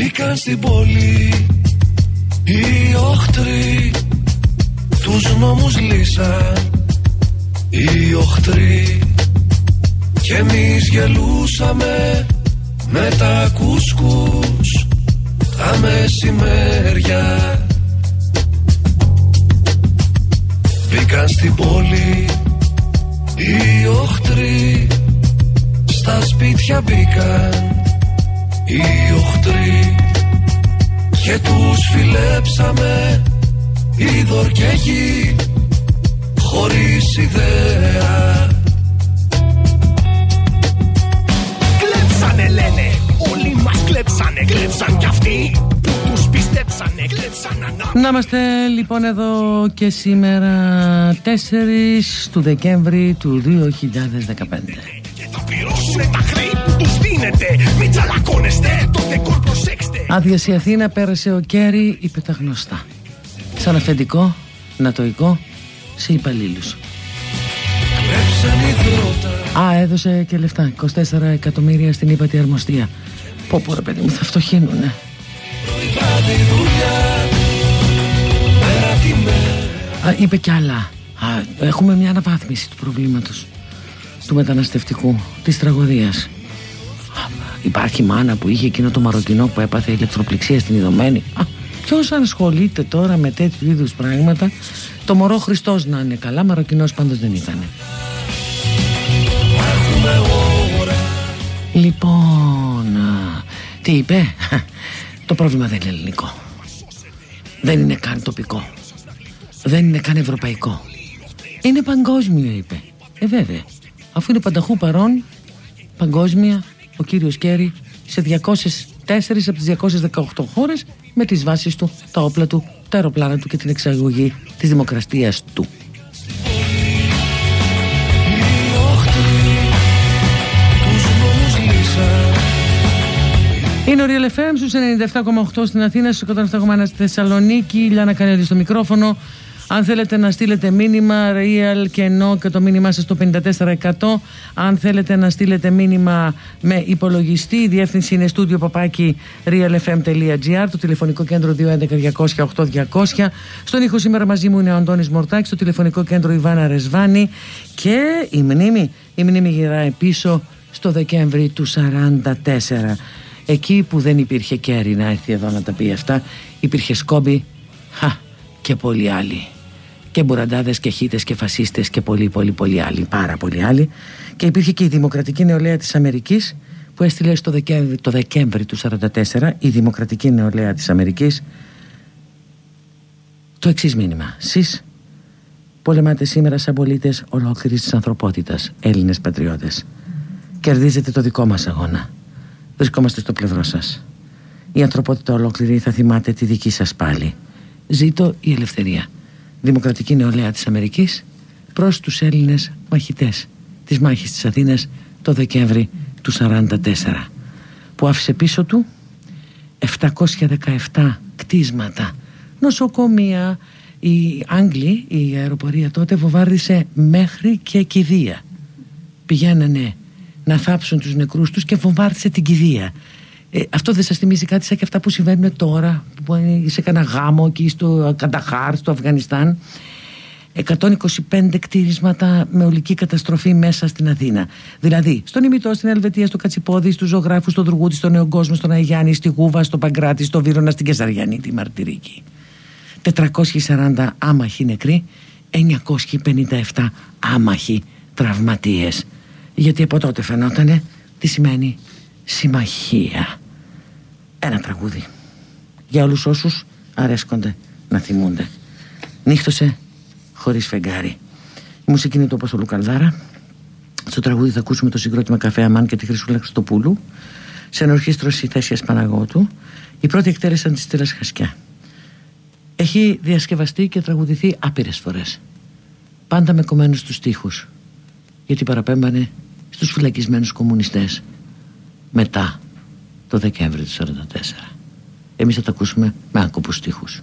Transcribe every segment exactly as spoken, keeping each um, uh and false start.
Μπήκαν στην πόλη οι οχτροί, τους νόμους λύσαν οι οχτροί. Κι εμείς γελούσαμε με τα κουσκούς τα μεσημέρια. Μπήκαν στην πόλη οι οχτροί, στα σπίτια μπήκαν οι οχτροί και τους φιλέψαμε είδωρ και γη χωρίς ιδέα. Κλέψανε λένε, όλοι μας κλέψανε, κλέψαν κι αυτοί που τους πιστέψανε, κλέψαν ανά... Να είμαστε λοιπόν εδώ και σήμερα τέσσερις του Δεκέμβρη του δύο χιλιάδες δεκαπέντε. Και θα πληρώσουνε τα χρέη που τους δίνετε, μην τσαλακώνεστε, το δεκόρ προσέξτε. Άδειασε η Αθήνα, πέρασε ο Κέρι, είπε τα γνωστά. Σαν αφεντικό, νατοϊκό, σε υπαλλήλους. Α, έδωσε και λεφτά, είκοσι τέσσερα εκατομμύρια στην ύπατη αρμοστία. Πω πω ρε παιδί μου, θα φτωχύνουνε. Α, είπε κι άλλα. Α, έχουμε μια αναβάθμιση του προβλήματος του μεταναστευτικού, της τραγωδίας. Α, υπάρχει μάνα που είχε εκείνο το μαροκινό που έπαθε ηλεκτροπληξία στην Ιδωμένη. Α, ποιος ασχολείται τώρα με τέτοιου είδους πράγματα? Το μωρό Χριστός να είναι καλά, μαροκινός πάντως δεν ήταν. Λοιπόν, τι είπε? Το πρόβλημα δεν είναι ελληνικό, δεν είναι καν τοπικό, δεν είναι καν ευρωπαϊκό, είναι παγκόσμιο, είπε. Ε βέβαια, αφού είναι πανταχού παρόν, παγκόσμια, ο κύριος Κέρι σε διακόσιες τέσσερις από τις διακόσιες δεκαοκτώ χώρες με τις βάσεις του, τα όπλα του, τα αεροπλάνα του και την εξαγωγή της δημοκρατίας του. Είναι ο Real εφ εμ στους ενενήντα επτά κόμμα οκτώ στην Αθήνα, στους εκατόν επτά κόμμα ένα στη Θεσσαλονίκη. Λιάννα Κανέλη στο μικρόφωνο. Αν θέλετε να στείλετε μήνυμα Real και ενώ και το μήνυμά σας στο πενήντα τέσσερα εκατό. Αν θέλετε να στείλετε μήνυμα με υπολογιστή, η διεύθυνση είναι studio παπάκι realfm.gr, το τηλεφωνικό κέντρο δύο ένα ένα διακόσια οκτώ διακόσια. Στον ήχο σήμερα μαζί μου είναι ο Αντώνης Μορτάκης, στο τηλεφωνικό κέντρο Ιβάνα Ρεσβάνη και η μνήμη, η μνήμη γυράει πίσω στο Δεκέμβρη του σαράντα τέσσερα. Εκεί που δεν υπήρχε Κέρι να έρθει εδώ να τα πει αυτά, υπήρχε Σκόμπι, χα, και πολλοί άλλοι. Και μπουραντάδες και χίτες και φασίστες και πολλοί πολλοί πολλοί άλλοι, πάρα πολλοί άλλοι. Και υπήρχε και η Δημοκρατική Νεολαία της Αμερικής που έστειλε στο Δεκέμβρη, το Δεκέμβρη του σαράντα τέσσερα, η Δημοκρατική Νεολαία της Αμερικής, το εξής μήνυμα. Σεις πολεμάτε σήμερα σαν πολίτες ολόκληρης της ανθρωπότητας, Έλληνες πατριώτες. Κερδίζετε το δικό μας αγώνα. Βρισκόμαστε στο πλευρό σας. Η ανθρωπότητα ολόκληρη θα θυμάται τη δική σας πάλι. Ζήτω η ελευθερία. Δημοκρατική Νεολαία της Αμερικής προς τους Έλληνες μαχητές της μάχης της Αθήνας το Δεκέμβρη του σαράντα τέσσερα, που άφησε πίσω του επτακόσια δεκαεπτά κτίσματα, νοσοκομεία. Οι Άγγλοι, η αεροπορία τότε βομβάρδισε μέχρι και κηδεία. Πηγαίνανε να θάψουν τους νεκρούς τους και βομβάρδισε την κηδεία. Ε, αυτό δεν σας θυμίζει κάτι σαν και αυτά που συμβαίνουν τώρα, που σε κανένα γάμο εκεί στο Κανταχάρ, στο Αφγανιστάν? εκατόν είκοσι πέντε κτίρισματα με ολική καταστροφή μέσα στην Αθήνα. Δηλαδή, στον Ημιτό, στην Ελβετία, στο Κατσιπόδι, στους Ζωγράφους, στον Δουργούτη, στον Νεογκόσμο, στον Αγιάννη, στη Γούβα, στο Παγκράτη, στο Βύρωνα, στην Κεσαριανή, τη Μαρτυρίκη. τετρακόσιοι σαράντα άμαχοι νεκροί, εννιακόσιοι πενήντα επτά άμαχοι τραυματίες. Γιατί από τότε φαινότανε τι σημαίνει συμμαχία. Ένα τραγούδι για όλους όσους αρέσκονται να θυμούνται. Νύχτωσε χωρίς φεγγάρι. Η μουσική είναι του Απόστολου Καλδάρα. Στο τραγούδι θα ακούσουμε το συγκρότημα Καφέ Αμάν και τη Χρυσούλα Χριστοπούλου. Σε ενορχήστρωση Θέσιας Παναγώτου. Η πρώτη εκτέλεσαν τη Στέλλας Χασκιά. Έχει διασκευαστεί και τραγουδηθεί άπειρες φορές, πάντα με κομμένους στους στίχους, γιατί παραπέμπανε στους φυλακισμένους κομμουνιστές μετά το Δεκέμβρη του σαράντα τέσσερα. Εμείς θα τα ακούσουμε με άκοπους στίχους.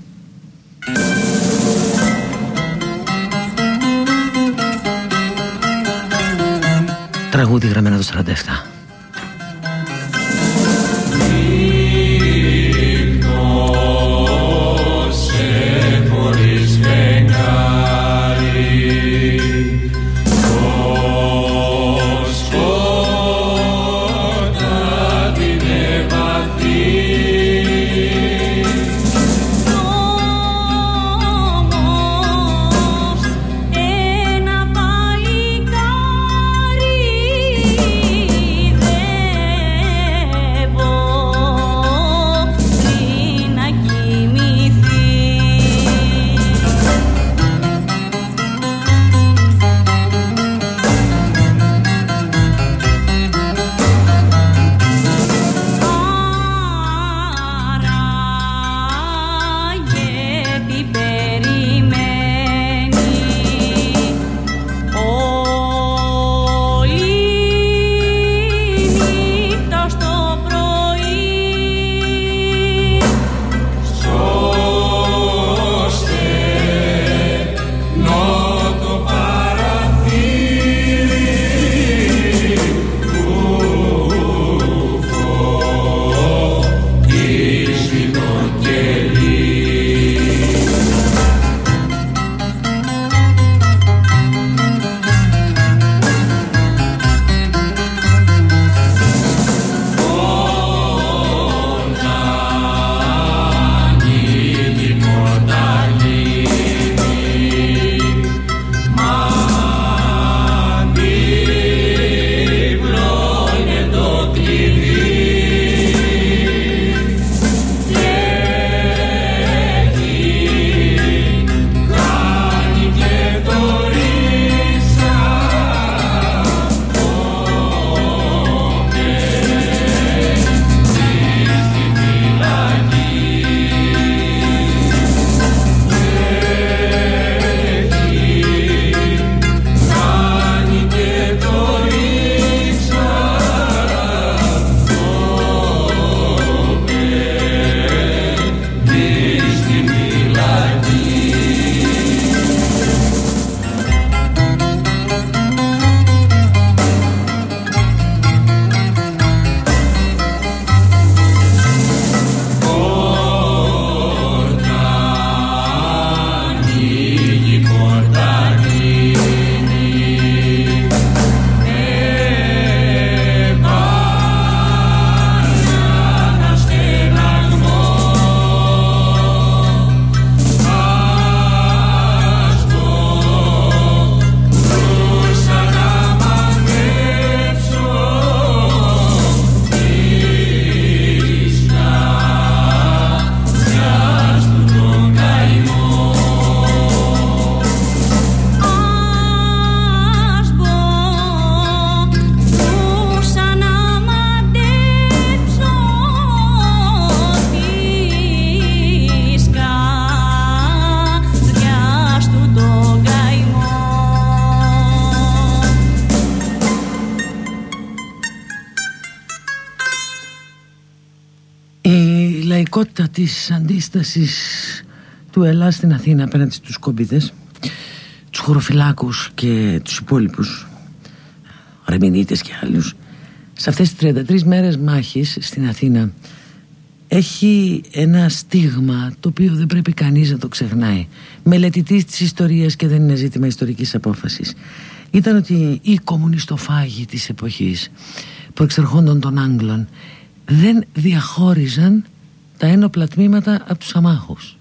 Τραγούδι γραμμένο το σαράντα επτά. λαϊκότητα της αντίστασης του Ελλάς στην Αθήνα απέναντι στους κομπίδες, τους χωροφυλάκους και τους υπόλοιπους ρεμινίτες και άλλους, σε αυτές τις τριάντα τρεις μέρες μάχης στην Αθήνα, έχει ένα στίγμα το οποίο δεν πρέπει κανείς να το ξεχνάει. Μελετητής της ιστορίας, και δεν είναι ζήτημα ιστορικής απόφασης, ήταν ότι οι κομμουνιστοφάγοι της εποχής, προεξερχόντων των Άγγλων, δεν διαχώριζαν τα ένοπλα τμήματα από τους αμάχους.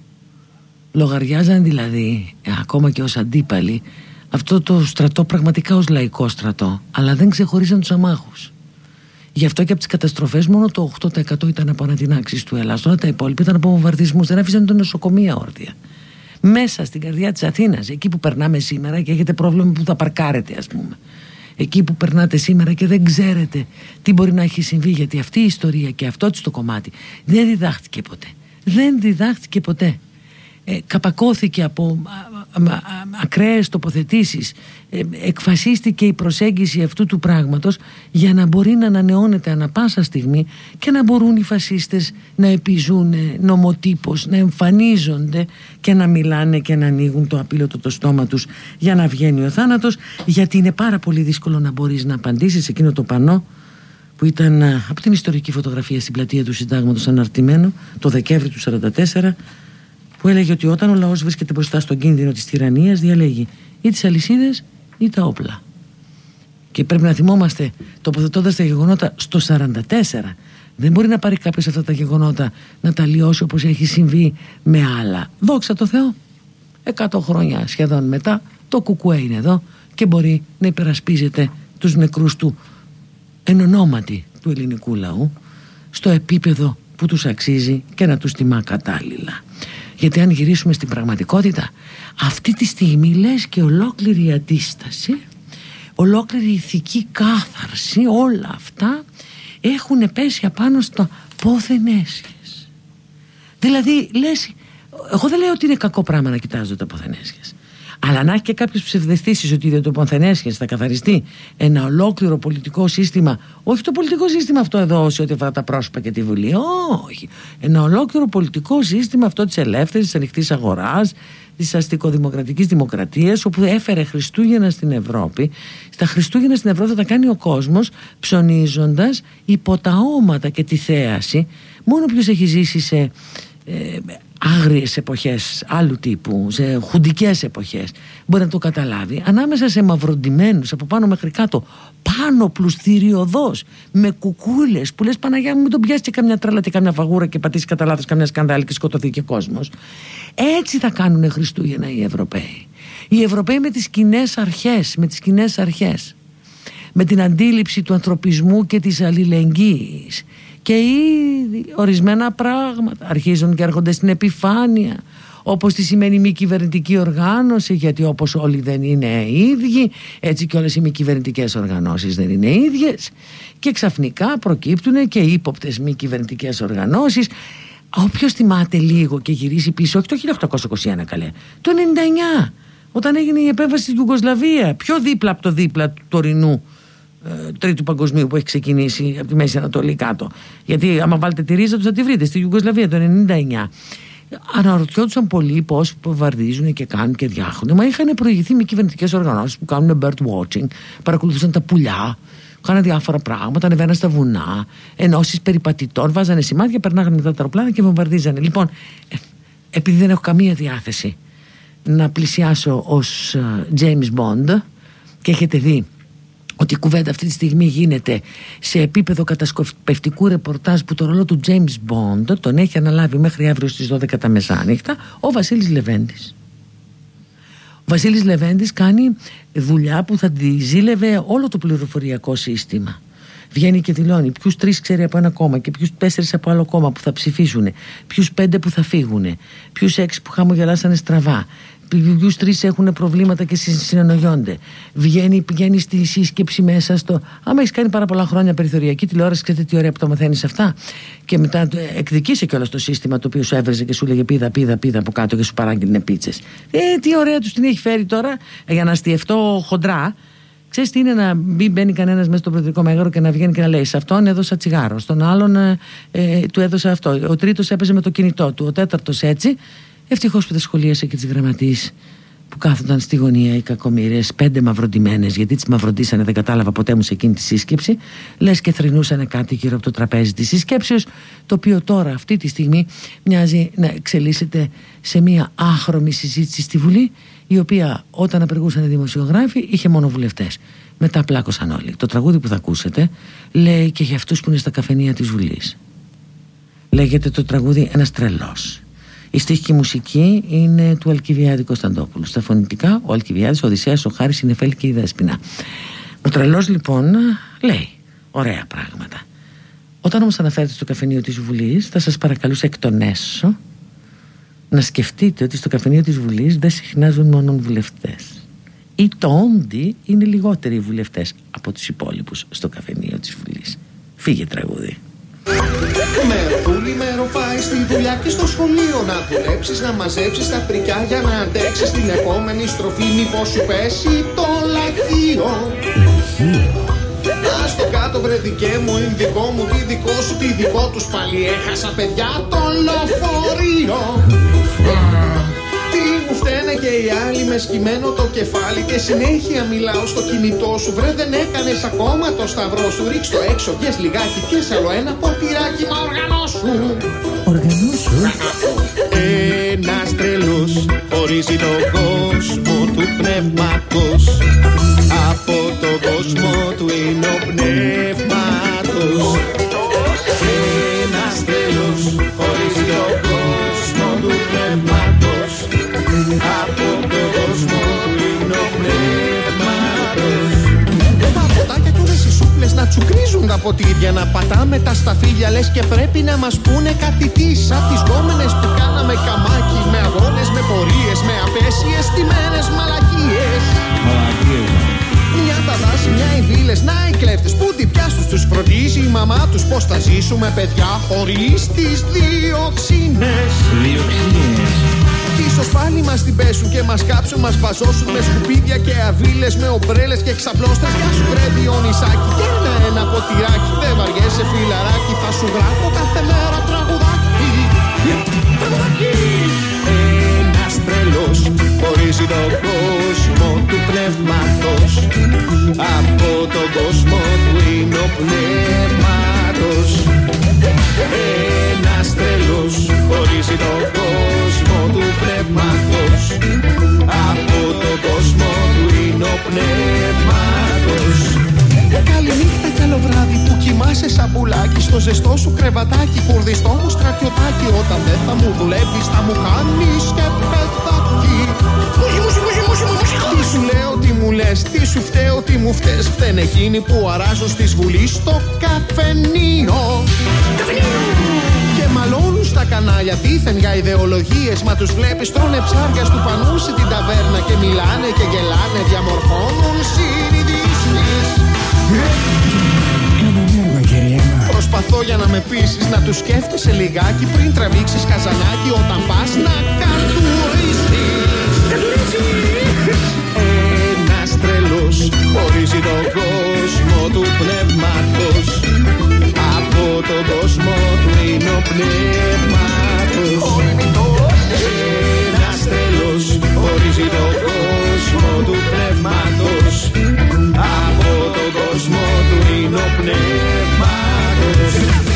Λογαριάζαν δηλαδή, ακόμα και ως αντίπαλοι, αυτό το στρατό πραγματικά ως λαϊκό στρατό, αλλά δεν ξεχωρίζαν τους αμάχους. Γι' αυτό και από τις καταστροφές μόνο το οκτώ τοις εκατό ήταν από ανατινάξεις του Ελλάς. Όλα τα υπόλοιπα ήταν από βομβαρδισμούς. Δεν άφησαν το νοσοκομεία όρθια. Μέσα στην καρδιά της Αθήνας, εκεί που περνάμε σήμερα και έχετε πρόβλημα που θα παρκάρετε, ας πούμε. Εκεί που περνάτε σήμερα και δεν ξέρετε τι μπορεί να έχει συμβεί, γιατί αυτή η ιστορία και αυτό το κομμάτι δεν διδάχτηκε ποτέ. Δεν διδάχτηκε ποτέ. Ε, καπακώθηκε από α, α, α, ακραίες τοποθετήσεις, ε, εκφασίστηκε η προσέγγιση αυτού του πράγματος για να μπορεί να ανανεώνεται ανα πάσα στιγμή και να μπορούν οι φασίστες να επιζούν νομοτύπως, να εμφανίζονται και να μιλάνε και να ανοίγουν το απίλωτο το στόμα τους για να βγαίνει ο θάνατος, γιατί είναι πάρα πολύ δύσκολο να μπορείς να απαντήσεις σε εκείνο το πανό που ήταν από την ιστορική φωτογραφία στην πλατεία του Συντάγματος αναρτημένο το Δεκέμβρη του σαράντα τέσσερα, που έλεγε ότι όταν ο λαός βρίσκεται μπροστά στον κίνδυνο της τυραννίας, διαλέγει ή τις αλυσίδες ή τα όπλα. Και πρέπει να θυμόμαστε, τοποθετώντας τα γεγονότα στο σαράντα τέσσερα, δεν μπορεί να πάρει κάποιος αυτά τα γεγονότα να τα λιώσει όπως έχει συμβεί με άλλα. Δόξα τω Θεώ, εκατό χρόνια σχεδόν μετά το κουκουέ είναι εδώ και μπορεί να υπερασπίζεται τους νεκρούς του εν ονόματι του ελληνικού λαού στο επίπεδο που τους αξίζει και να τους τιμά κατάλληλα. Γιατί αν γυρίσουμε στην πραγματικότητα, αυτή τη στιγμή λες και ολόκληρη αντίσταση, ολόκληρη ηθική κάθαρση, όλα αυτά έχουν πέσει απάνω στο πόθεν έσχες. Δηλαδή λες, εγώ δεν λέω ότι είναι κακό πράγμα να κοιτάζω τα πόθεν έσχες, αλλά να έχει και κάποιες ψευδαισθήσεις ότι για το πόθεν έσχες θα καθαριστεί ένα ολόκληρο πολιτικό σύστημα, όχι το πολιτικό σύστημα αυτό εδώ σε ό,τι αφορά τα πρόσωπα και τη Βουλή, όχι, ένα ολόκληρο πολιτικό σύστημα αυτό της ελεύθερης, της ανοιχτής αγοράς, της αστικοδημοκρατικής δημοκρατίας, όπου έφερε Χριστούγεννα στην Ευρώπη. Στα Χριστούγεννα στην Ευρώπη θα τα κάνει ο κόσμος ψωνίζοντας υπό τα όματα και τη θέαση. Μόνο ποιος έχει ζήσει σε ε, άγριες εποχές άλλου τύπου, σε χουντικές εποχές, μπορεί να το καταλάβει. Ανάμεσα σε μαυροντημένους από πάνω μέχρι κάτω, πάνω πλουστηριωδώς, με κουκούλες που λες Παναγιά μου, μην τον πιάσει και καμιά τρέλα και καμιά φαγούρα και πατήσει κατά λάθος καμιά σκανδάλη και σκοτωθεί και κόσμος. Έτσι θα κάνουν Χριστούγεννα οι Ευρωπαίοι. Οι Ευρωπαίοι με τις κοινές αρχές, με τις κοινές αρχές, με την αντίληψη του ανθρωπισμού και της αλληλεγγύης. Και ήδη ορισμένα πράγματα αρχίζουν και έρχονται στην επιφάνεια, όπως τι σημαίνει μη κυβερνητική οργάνωση, γιατί όπως όλοι δεν είναι ίδιοι, έτσι και όλες οι μη κυβερνητικές οργανώσεις δεν είναι ίδιες, και ξαφνικά προκύπτουν και ύποπτες μη κυβερνητικές οργανώσεις. Όποιος θυμάται λίγο και γυρίσει πίσω, όχι το χίλια οκτακόσια είκοσι ένα καλέ, το ενενήντα εννιά, όταν έγινε η επέμβαση στη Ιουγκοσλαβία, πιο δίπλα από το δίπλα του τωρινού Τρίτου Παγκοσμίου που έχει ξεκινήσει από τη Μέση Ανατολή κάτω. Γιατί άμα βάλετε τη ρίζα τους θα τη βρείτε στη Ιουγκοσλαβία το ενενήντα εννιά. Αναρωτιόντουσαν πολλοί πώς βομβαρδίζουν και κάνουν και διάχονται. Μα είχαν προηγηθεί μη κυβερνητικές οργανώσεις που κάνουν bird watching, παρακολουθούσαν τα πουλιά, κάναν διάφορα πράγματα, ανεβαίναν στα βουνά, ενώσεις περιπατητών, βάζανε σημάδια, περνάγανε μετά τα αεροπλάνα και βομβαρδίζανε. Λοιπόν, επειδή δεν έχω καμία διάθεση να πλησιάσω ως James Bond και έχετε δει ότι η κουβέντα αυτή τη στιγμή γίνεται σε επίπεδο κατασκοπευτικού ρεπορτάζ που το ρόλο του James Bond τον έχει αναλάβει μέχρι αύριο στις δώδεκα τα μεσάνυχτα ο Βασίλης Λεβέντης. Ο Βασίλης Λεβέντης κάνει δουλειά που θα τη ζήλευε όλο το πληροφοριακό σύστημα. Βγαίνει και δηλώνει ποιους τρεις ξέρει από ένα κόμμα και ποιους τέσσερις από άλλο κόμμα που θα ψηφίσουν, ποιους πέντε που θα φύγουν, ποιους έξι που χαμογελάσανε στραβά, ποιους τρεις έχουν προβλήματα και συνεννοιόνται. Βγαίνει, πηγαίνει στη σύσκεψη μέσα στο. Άμα έχεις κάνει πάρα πολλά χρόνια περιθωριακή τηλεόραση, ξέρετε τι ωραία που τα μαθαίνεις αυτά. Και μετά εκδικήσε κιόλας το σύστημα το οποίο σου έβρεζε και σου λέγε πίδα, πίδα, πίδα από κάτω και σου παράγγειλε πίτσες. Ε, τι ωραία τους την έχει φέρει τώρα, για να αστιευτώ χοντρά. Ξέρεις τι είναι να μπει, μπαίνει κανένας μέσα στο Προεδρικό Μέγαρο και να βγαίνει και να λέει: σε αυτόν έδωσα τσιγάρο, στον άλλον ε, ε, του έδωσα αυτό. Ο τρίτος έπαιζε με το κινητό του, ο τέταρτος έτσι. Ευτυχώς που τα σχολίασε και τις γραμματείς που κάθονταν στη γωνία οι κακομοίρες, πέντε μαυροντημένες, γιατί τις μαυροντήσανε, δεν κατάλαβα ποτέ μου σε εκείνη τη σύσκεψη. Λες και θρηνούσανε κάτι γύρω από το τραπέζι της συσκέψεως, το οποίο τώρα αυτή τη στιγμή μοιάζει να εξελίσσεται σε μια άχρωμη συζήτηση στη Βουλή, η οποία όταν απεργούσαν οι δημοσιογράφοι είχε μόνο βουλευτές. Μετά πλάκωσαν όλοι. Το τραγούδι που θα ακούσετε λέει και για αυτούς που είναι στα καφενεία της Βουλής. Λέγεται το τραγούδι «Ένας τρελός». Η στίχη και η μουσική είναι του Αλκιβιάδη Κωνσταντόπουλου. Στα φωνητικά ο Αλκιβιάδης, ο Οδυσσέας, ο Χάρης, η Νεφέλη και η Δέσποινα. Ο τρελός λοιπόν λέει ωραία πράγματα. Όταν όμως αναφέρεται στο καφενείο της Βουλής, θα σας παρακαλούσα εκ των έσω να σκεφτείτε ότι στο καφενείο της Βουλής δεν συχνάζουν μόνο βουλευτές. Ή το όντι είναι λιγότεροι οι βουλευτές από τους υπόλοιπους στο καφενείο της Βουλής. Φύγε τραγούδι. Μεροπούλη, μεροφάει στη δουλειά και στο σχολείο. Να δουλέψεις, να μαζέψεις τα φρικιά για να αντέξεις την επόμενη στροφή. Μήπως σου πέσει το λαχείο. Ας το κάτω βρε δικέ μου, είναι δικό μου, τι δικό σου, τι δικό τους πάλι. Έχασα παιδιά το λεωφορείο. Τι μου φταίνε και οι άλλοι με σκυμμένο το κεφάλι και συνέχεια μιλάω στο κινητό σου. Βρε δεν έκανες ακόμα το σταυρό σου. Ρίξ' το έξω, πιες λιγάκι, πιες άλλο ένα ποτηράκι. Μα οργανώσου. Οργανώσου. Ένας τρελός ορίζει τον κόσμο του πνεύματος. Από τον κόσμο του είναι ο πνεύματος. Ένας τρελός ορίζει τον κόσμο του πνεύματος. Από τον κόσμο του είναι ο πνεύματος. Τα ποτάκια και όλες οι σούπλες να τσουκρίζουν τα ποτήρια. Να πατάμε τα σταφύλια λες και πρέπει να μας πούνε κάτι τι. Σαν τις γκόμενες που κάναμε καμάκι. Με αγώνες, με πορείες, με απέσιες τιμένες μαλακίες. Μαλακίες. Μια τα δάση, μια οι βίλες, να οι κλέφτες που διπιάστους τους φροντίζει η μαμά τους. Πώς θα ζήσουμε παιδιά χωρίς τις διοξίνες. Διοξίνες. Κι ίσως πάλι μας την πέσουν και μας κάψουν, μας βαζώσουν με σκουπίδια και αβίλες, με ομπρέλες και ξαπλώστες. Γεια σου βρε Διονυσάκη, και ένα ένα ποτηράκι. Δεν βαριέσαι φιλαράκι, θα σου γράφω κάθε μέρα τραγουδάκι. Τραγουδάκι. Ένας τρελός χωρίζει τον κόσμο του πνεύματος. Από τον κόσμο του είναι ο πνεύματος. Ένας τρελός χωρίζει τον κόσμο του πνεύματος. Από τον κόσμο του είναι ο πνεύματος. Καληνύχτα κι άλλο βράδυ που κοιμάσαι σαν πουλάκι. Στο ζεστό σου κρεβατάκι, κουρδιστό μου στρατιωτάκι. Όταν δεν θα μου δουλεύεις θα μου κάνεις και παιδάκι. Τι σου λέω, τι μου λες, τι σου φταίω, τι μου φταίς. Φταίνε εκείνοι που αράζουν στη Βουλή στο καφενείο. Και μαλώνουν στα κανάλια δήθεν για ιδεολογίες. Μα τους βλέπεις τρώνε ψάρια στου πανού σε την ταβέρνα. Και μιλάνε και γελάνε, διαμορφώνουν συνειδήσεις. Προσπαθώ για να με πείσεις να τους σκέφτεσαι λιγάκι πριν τραβήξεις καζανάκι όταν πας να κατουρίσεις. Ένας τρελός χωρίζει τον κόσμο του πνεύματος. Από τον κόσμο του είναι ο πνεύματος. Ένας τρελός χωρίζει τον κόσμο του πνεύματος. Από τον κόσμο του είναι ο πνεύματος.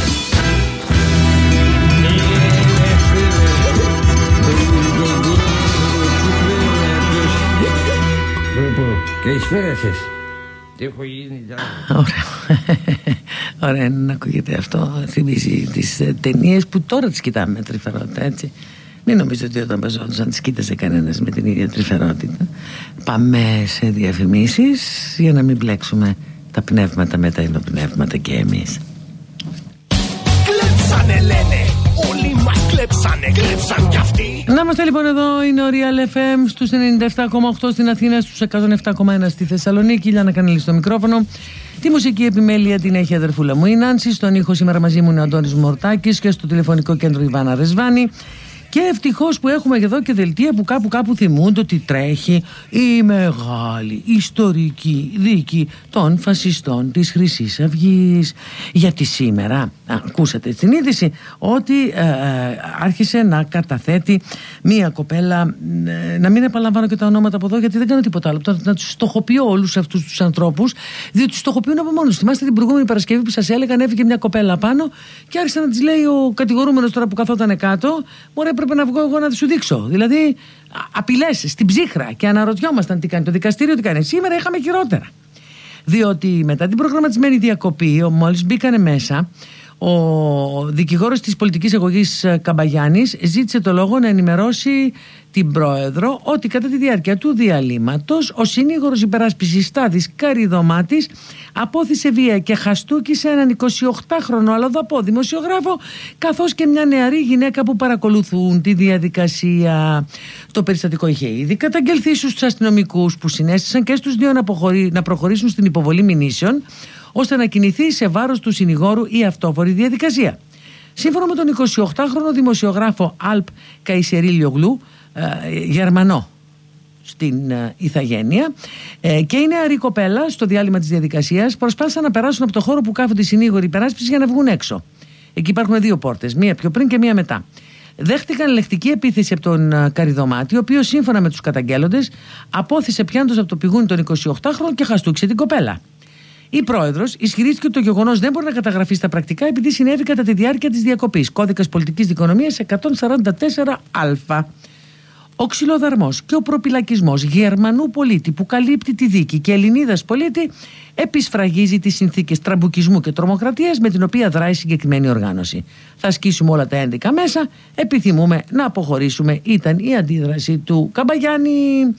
Καλησπέρα σας. Έχω γίνει Ωραία. Ωραία να ακούγεται αυτό. Θυμίζει τις ταινίες που τώρα τις κοιτάμε με τρυφερότητα, έτσι. Μην νομίζετε ότι όταν παίζονταν τις κοίταζε κανένας με την ίδια τρυφερότητα. Πάμε σε διαφημίσεις για να μην μπλέξουμε τα πνεύματα με τα υνοπνεύματα και εμείς. Κλέψανε λένε, όλοι μας κλέψανε, κλέψαν κι αυτοί. Να είμαστε λοιπόν εδώ, είναι ο Real εφ εμ στους ενενήντα επτά κόμμα οκτώ στην Αθήνα, στους εκατόν επτά κόμμα ένα στη Θεσσαλονίκη. Ιλιάνα Κανέλη στο μικρόφωνο. Τη μουσική επιμέλεια την έχει η αδερφούλα μου η Νάνση. Στον ήχο σήμερα μαζί μου είναι ο Αντώνης Μορτάκης και στο τηλεφωνικό κέντρο η Βάνα Ρεσβάνη. Και ευτυχώς που έχουμε εδώ και δελτία που κάπου κάπου θυμούνται ότι τρέχει η μεγάλη ιστορική δίκη των φασιστών της Χρυσής Αυγής. Γιατί σήμερα, ακούσατε στην είδηση, ότι ε, άρχισε να καταθέτει μία κοπέλα, ε, να μην επαναλαμβάνω και τα ονόματα από εδώ γιατί δεν κάνω τίποτα άλλο, να τους στοχοποιώ όλους αυτούς τους ανθρώπους, διότι τους στοχοποιούν από μόνος. Θυμάστε την προηγούμενη Παρασκευή που σας έλεγα, ανέβηκε μια κοπέλα πάνω και άρχισε να της λέει ο κατηγορούμενος τώρα που καθόταν κάτω, μωρέ, έπρεπε να βγω εγώ να σου δείξω. Δηλαδή, απειλές στην ψύχρα, και αναρωτιόμασταν τι κάνει το δικαστήριο, τι κάνει. Σήμερα είχαμε χειρότερα. Διότι μετά την προγραμματισμένη διακοπή, μόλις μπήκανε μέσα, ο δικηγόρος της πολιτικής εγωγής Καμπαγιάννης ζήτησε το λόγο να ενημερώσει την πρόεδρο ότι κατά τη διάρκεια του διαλύματος ο συνήγορος υπεράσπισης Στάδης Καριδωμάτης απόθυσε βία και χαστούκησε έναν εικοσιοκτάχρονο αλλοδαπό δημοσιογράφο καθώς και μια νεαρή γυναίκα που παρακολουθούν τη διαδικασία. Το περιστατικό είχε ήδη καταγγελθεί στους αστυνομικούς που συνέστησαν και στους δύο να, αποχωρεί, να προχωρήσουν στην υποβολή μηνύσεων ώστε να κινηθεί σε βάρος του συνηγόρου η αυτόφορη διαδικασία. Σύμφωνα με τον εικοσιοκτάχρονο δημοσιογράφο Αλπ Καϊσερίλιογλου, ε, Γερμανό στην ε, Ιθαγένεια, ε, και η νεαρή κοπέλα στο διάλειμμα της διαδικασίας προσπάθησαν να περάσουν από το χώρο που κάθονται οι συνήγοροι υπεράσπισης για να βγουν έξω. Εκεί υπάρχουν δύο πόρτες, μία πιο πριν και μία μετά. Δέχτηκαν λεκτική επίθεση από τον uh, Καριδωμάτη, ο οποίος σύμφωνα με τους καταγγέλλοντες απόθυσε πιάντος από το πηγούνι τον εικοσιοκτάχρονο και χαστούξε την κοπέλα. Η πρόεδρος ισχυρίστηκε ότι το γεγονός δεν μπορεί να καταγραφεί στα πρακτικά επειδή συνέβη κατά τη διάρκεια της διακοπής. Κώδικας πολιτικής δικονομίας εκατόν σαράντα τέσσερα α. Ο ξυλοδαρμός και ο προπυλακισμός Γερμανού πολίτη που καλύπτει τη δίκη και Ελληνίδας πολίτη επισφραγίζει τις συνθήκες τραμπουκισμού και τρομοκρατίας με την οποία δράει συγκεκριμένη οργάνωση. Θα ασκήσουμε όλα τα ένδικα μέσα, επιθυμούμε να αποχωρήσουμε, ήταν η αντίδραση του Καμπαγιάννη.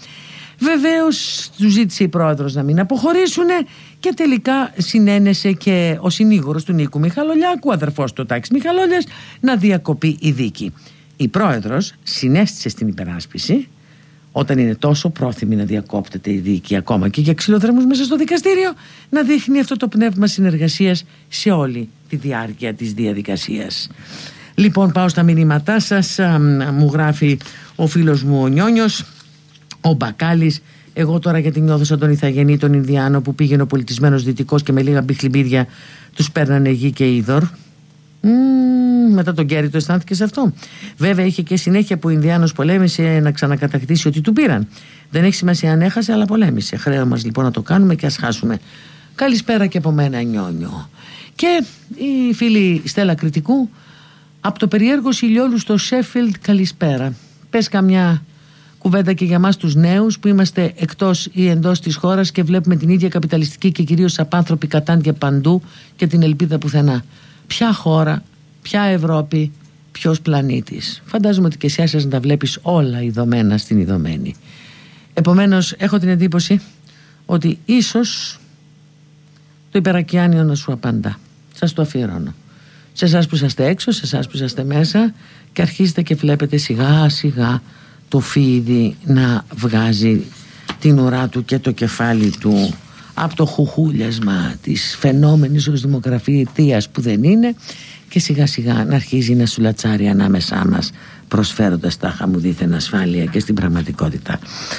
Βεβαίως του ζήτησε η πρόεδρος να μην αποχωρήσουν και τελικά συνένεσε και ο συνήγορος του Νίκου Μιχαλολιάκου, αδερφός του Τάκης Μιχαλόλιας, να διακοπεί η δίκη. Η πρόεδρος συνέστησε στην υπεράσπιση, όταν είναι τόσο πρόθυμη να διακόπτεται η δίκη ακόμα και για ξυλοδρόμους μέσα στο δικαστήριο, να δείχνει αυτό το πνεύμα συνεργασίας σε όλη τη διάρκεια της διαδικασίας. Λοιπόν, πάω στα μηνύματά σας. Μου γράφει ο φίλος μου ο Νιόνιος, ο Μπακάλης. Εγώ τώρα γιατί νιώθω σαν τον Ιθαγενή τον Ινδιάνο που πήγαινε ο πολιτισμένος δυτικός και με λίγα μπιχλιμπίδια τους παίρνανε γη και είδωρ. Mm, μετά τον Κέρι το αισθάνθηκε σε αυτό. Βέβαια είχε και συνέχεια που ο Ινδιάνος πολέμησε να ξανακατακτήσει ό,τι του πήραν. Δεν έχει σημασία αν έχασε, αλλά πολέμησε. Χρέο μας λοιπόν να το κάνουμε και ας χάσουμε. Καλησπέρα και από μένα, Νιόνιο. Και η φίλη Στέλλα Κρητικού από το περιέργο Ηλιόλου στο Σέφιλντ, καλησπέρα. Πες καμιά κουβέντα και για μας τους νέους που είμαστε εκτός ή εντός της χώρας και βλέπουμε την ίδια καπιταλιστική και κυρίως απάνθρωπη κατάντια παντού και την ελπίδα πουθενά. Ποια χώρα, ποια Ευρώπη, ποιος πλανήτης? Φαντάζομαι ότι και εσύ άρχισες να τα βλέπεις όλα ειδωμένα στην ειδωμένη. Επομένως έχω την εντύπωση ότι ίσως το υπερακιάνιο να σου απαντά. Σας το αφιερώνω. Σε εσάς που είσαστε έξω, σε εσάς που είσαστε μέσα και αρχίζετε και βλέπετε σιγά σιγά το φίδι να βγάζει την ουρά του και το κεφάλι του από το χουχούλιασμα της φαινόμενης ως δημοκρατίας που δεν είναι και σιγά σιγά να αρχίζει να σουλατσάρει ανάμεσά μας, προσφέροντας τάχα μου δίθεν ασφάλεια και στην πραγματικότητα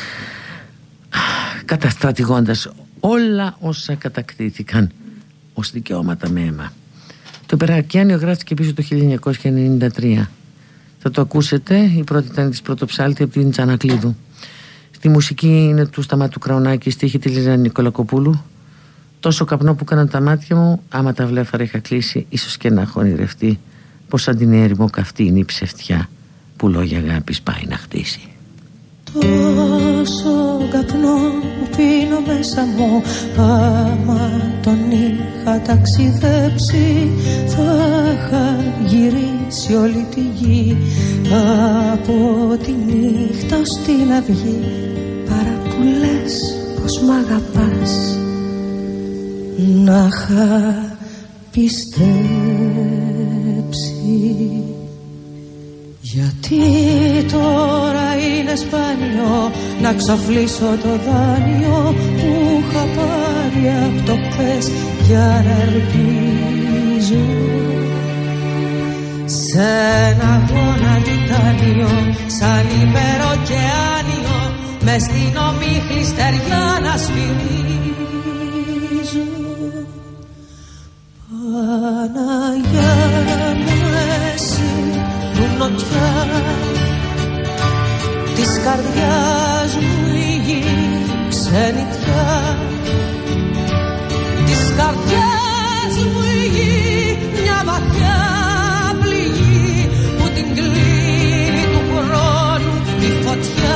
καταστρατηγώντας όλα όσα κατακτήθηκαν ως δικαιώματα με αίμα. Το Περακιάνιο γράφτηκε πίσω το χίλια εννιακόσια ενενήντα τρία. Θα το ακούσετε, η πρώτη ήταν της Πρωτοψάλτη από την Τσανακλείδου. Στη μουσική είναι του Σταμάτου Κραουνάκη, στίχη τη Λίζα Νικολακοπούλου. Τόσο καπνό που έκαναν τα μάτια μου, άμα τα βλέφαρα είχα κλείσει, ίσως και να έχω ονειρευτεί πως σαν την έρημο καυτή είναι η ψευτιά που λόγια αγάπης πάει να χτίσει. Τόσο καπνό που πίνω μέσα μου, άμα τον είχα ταξιδέψει θα είχα γυρίσει όλη τη γη από τη νύχτα ως την αυγή. Παρά που λες πως μ' αγαπάς, να είχα πιστέψει. Γιατί τώρα είναι σπάνιο να ξαφλήσω το δάνειο που είχα πάρει απ' το χθες για να ελπίζω Σ' ένα αγώνα τιτάνιο, σαν υπεροκεάνιο, μες στην ομίχλη στεριά να σφυρίζω. Παναγιά μου εσύ που νοτιά της καρδιάς μου η γη ξενιτιά, της καρδιάς μου η γη μια βαθιά πληγή που την κλείνει του χρόνου η φωτιά.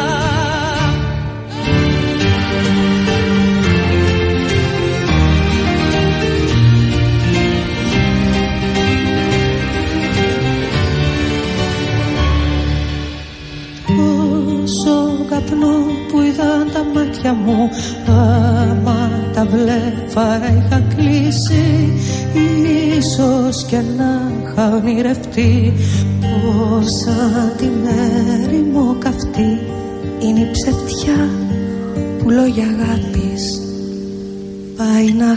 Καπνό που είδαν τα μάτια μου, άμα τα βλέφαρα είχα κλείσει, ίσως κι να είχα ονειρευτεί πως σαν την έρημο καυτή είναι η ψευτιά που λόγια αγάπης πάει να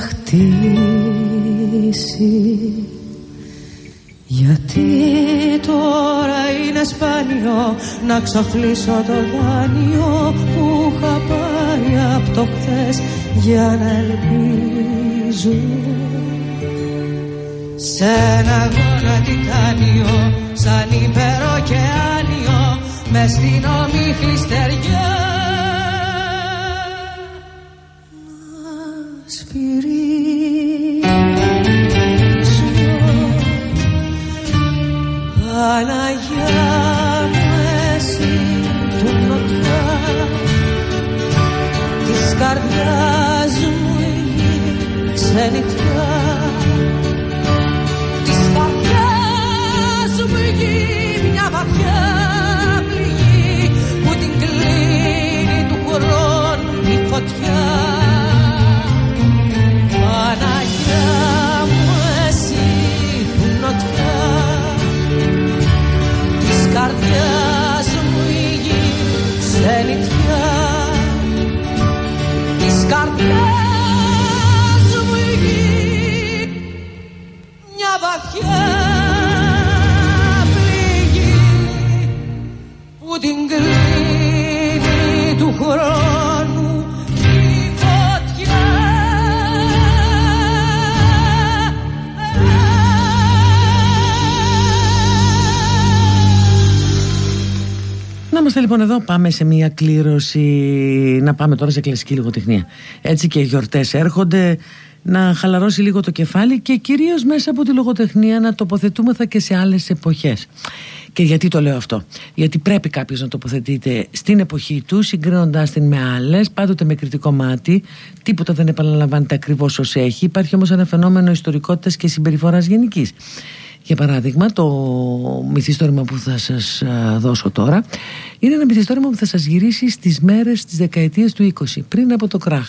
χτίσει. Γιατί τώρα είναι σπάνιο να ξοφλήσω το δάνειο που είχα πάρει απ' το χθες για να ελπίζω. Σ' ένα αγώνα τιτάνιο, σαν υπεροκεάνιο, μες στην ομίχλη στεριά να σφυρίζω. Παναγιά μου εσύ του νοτιά, της καρδιάς μου η γη ξενιτιά, της καρδιάς μου η γη μια βαθιά πληγή που την κλείνει του χρόνου η φωτιά. Παναγιά μου εσύ του νοτιά, καρδιάς μου η γη ξενιτιά, της καρδιάς μου η γη μια βαθιά πληγή που την κλείνει του χρόνου η φωτιά. Να είμαστε λοιπόν εδώ, πάμε σε μια κλήρωση, να πάμε τώρα σε κλασική λογοτεχνία. Έτσι και οι γιορτές έρχονται, να χαλαρώσει λίγο το κεφάλι και κυρίως μέσα από τη λογοτεχνία να τοποθετούμεθα και σε άλλες εποχές. Και γιατί το λέω αυτό? Γιατί πρέπει κάποιος να τοποθετείται στην εποχή του, συγκρίνοντας την με άλλες, πάντοτε με κριτικό μάτι. Τίποτα δεν επαναλαμβάνεται ακριβώς ως έχει. Υπάρχει όμως ένα φαινόμενο ιστορικότητας και συμπεριφοράς γενικής. Για παράδειγμα, το μυθιστόρημα που θα σας δώσω τώρα είναι ένα μυθιστόρημα που θα σας γυρίσει στις μέρες της δεκαετίας του είκοσι, πριν από το κράχ.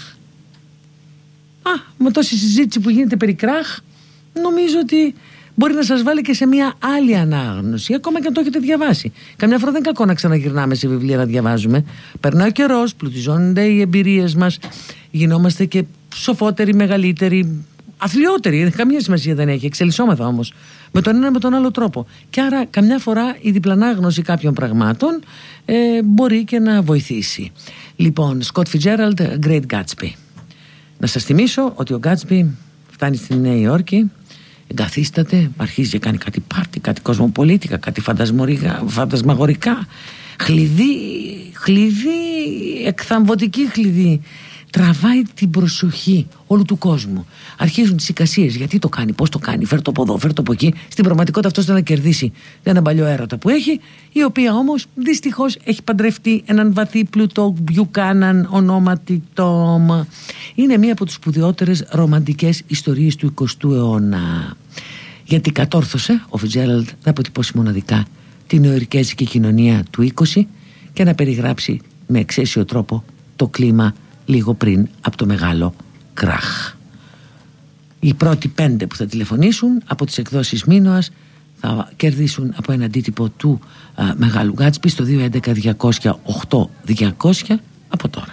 Α, με τόση συζήτηση που γίνεται περί κράχ, νομίζω ότι μπορεί να σας βάλει και σε μια άλλη ανάγνωση, ακόμα και αν το έχετε διαβάσει. Καμιά φορά δεν είναι κακό να ξαναγυρνάμε σε βιβλία να διαβάζουμε. Περνάει ο καιρός, πλουτιζώνονται οι εμπειρίες μας, γινόμαστε και σοφότεροι, μεγαλύτεροι, αθλιότεροι. Καμία σημασία δεν έχει. Εξελισσόμεθα όμως με τον ένα με τον άλλο τρόπο. Και άρα, καμιά φορά η διπλανάγνωση κάποιων πραγμάτων ε, μπορεί και να βοηθήσει. Λοιπόν, Scott Fitzgerald, Great Gatsby. Να σας θυμίσω ότι ο Gatsby φτάνει στη Νέα Υόρκη, εγκαθίσταται, αρχίζει και κάνει κάτι πάρτι, κάτι κοσμοπολίτικα, κάτι φαντασμαγορικά. Χλειδί, χλειδί, εκθαμβωτική χλειδί. Τραβάει την προσοχή όλου του κόσμου. Αρχίζουν τις εικασίες. Γιατί το κάνει, πώς το κάνει, φέρ το από εδώ, φέρ το από εκεί. Στην πραγματικότητα αυτός θέλει να κερδίσει ένα παλιό έρωτα που έχει, η οποία όμως δυστυχώς έχει παντρευτεί έναν βαθύ πλούτο Μπιουκάναν ονόματι Τόμ. Είναι μία από τις σπουδαιότερες ρομαντικές ιστορίες του εικοστού αιώνα. Γιατί κατόρθωσε ο Φιτζέραλντ να αποτυπώσει μοναδικά την νεοειρκέζικη κοινωνία του είκοσι και να περιγράψει με εξαίσιο τρόπο το κλίμα λίγο πριν από το μεγάλο κράχ. Οι πρώτοι πέντε που θα τηλεφωνήσουν από τις εκδόσεις Μίνωας θα κερδίσουν από ένα αντίτυπο του α, Μεγάλου Γκάτσμπι στο δύο έντεκα διακόσια οκτώ διακόσια από τώρα.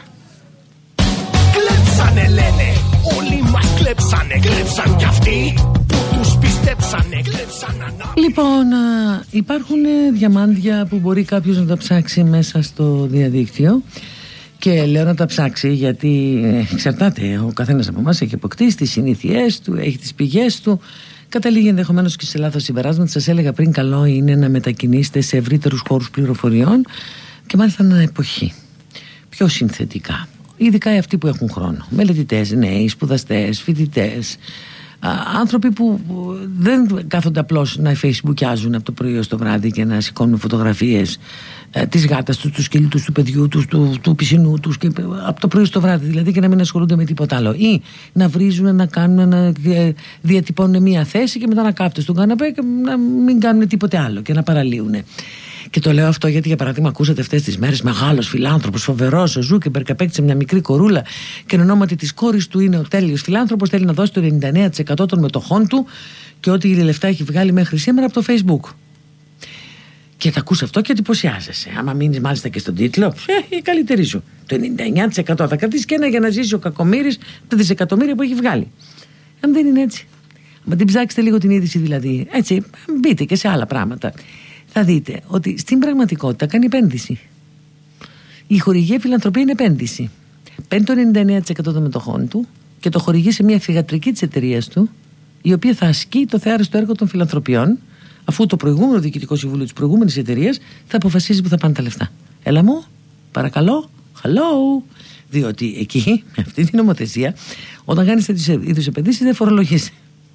Κλέψανε λένε, όλοι μας κλέψανε, κλέψαν κι αυτοί που τους πιστεύουν. πιστέψανε, κλέψανε. Λοιπόν, υπάρχουν διαμάντια που μπορεί κάποιος να τα ψάξει μέσα στο διαδίκτυο. Και λέω να τα ψάξει γιατί εξαρτάται, ο καθένας από εμάς έχει αποκτήσει τις συνήθειές του, έχει τις πηγές του. Καταλήγει ενδεχομένως και σε λάθος συμπεράσματα. Σας έλεγα πριν, καλό είναι να μετακινήσετε σε ευρύτερους χώρους πληροφοριών και μάλιστα ανά εποχή. Πιο συνθετικά. Ειδικά αυτοί που έχουν χρόνο. Μελετητές, νέοι, σπουδαστές, φοιτητές. Άνθρωποι που δεν κάθονται απλώς να facebookιάζουν από το πρωί ως το βράδυ και να σηκώνουν φωτογραφίες ε, της γάτας τους, του σκύλου τους, του παιδιού τους, του, του πισινού τους και, από το πρωί ως το βράδυ, δηλαδή, και να μην ασχολούνται με τίποτα άλλο, ή να βρίζουν, να κάνουν, να διατυπώνουν μία θέση και μετά να κάθονται στον καναπέ και να μην κάνουν τίποτε άλλο και να παραλύουν. Και το λέω αυτό γιατί, για παράδειγμα, ακούσατε αυτές τις μέρες μεγάλος φιλάνθρωπος, φοβερός, ο Ζούκεμπεργκ απέκτησε μια μικρή κορούλα και εν ονόματι της κόρης του είναι ο τέλειος φιλάνθρωπος, θέλει να δώσει το ενενήντα εννέα τοις εκατό των μετοχών του και ό,τι λεφτά έχει βγάλει μέχρι σήμερα από το Facebook. Και τα ακούς αυτό και εντυπωσιάζεσαι. Άμα μείνεις μάλιστα και στον τίτλο, ε, η καλύτερη σου. Το ενενήντα εννέα τοις εκατό θα κρατήσει και ένα για να ζήσει ο κακομοίρης τα δισεκατομμύρια που έχει βγάλει. Αν δεν είναι έτσι. Αν την ψάξετε λίγο την είδηση, δηλαδή, έτσι, μπείτε και σε άλλα πράγματα. Θα δείτε ότι στην πραγματικότητα κάνει επένδυση. Η χορηγία φιλανθρωπία είναι επένδυση. Παίρνει το ενενήντα εννέα τοις εκατό των μετοχών του και το χορηγεί σε μια θυγατρική της εταιρείας του, η οποία θα ασκεί το θεάριστο έργο των φιλανθρωπιών, αφού το προηγούμενο διοικητικό συμβούλιο της προηγούμενης εταιρείας θα αποφασίζει που θα πάνε τα λεφτά. Έλα μου, παρακαλώ, hello. Διότι εκεί, με αυτή την νομοθεσία, όταν κάνεις τέτοιου είδους επενδύσεις, δεν φορολογείς.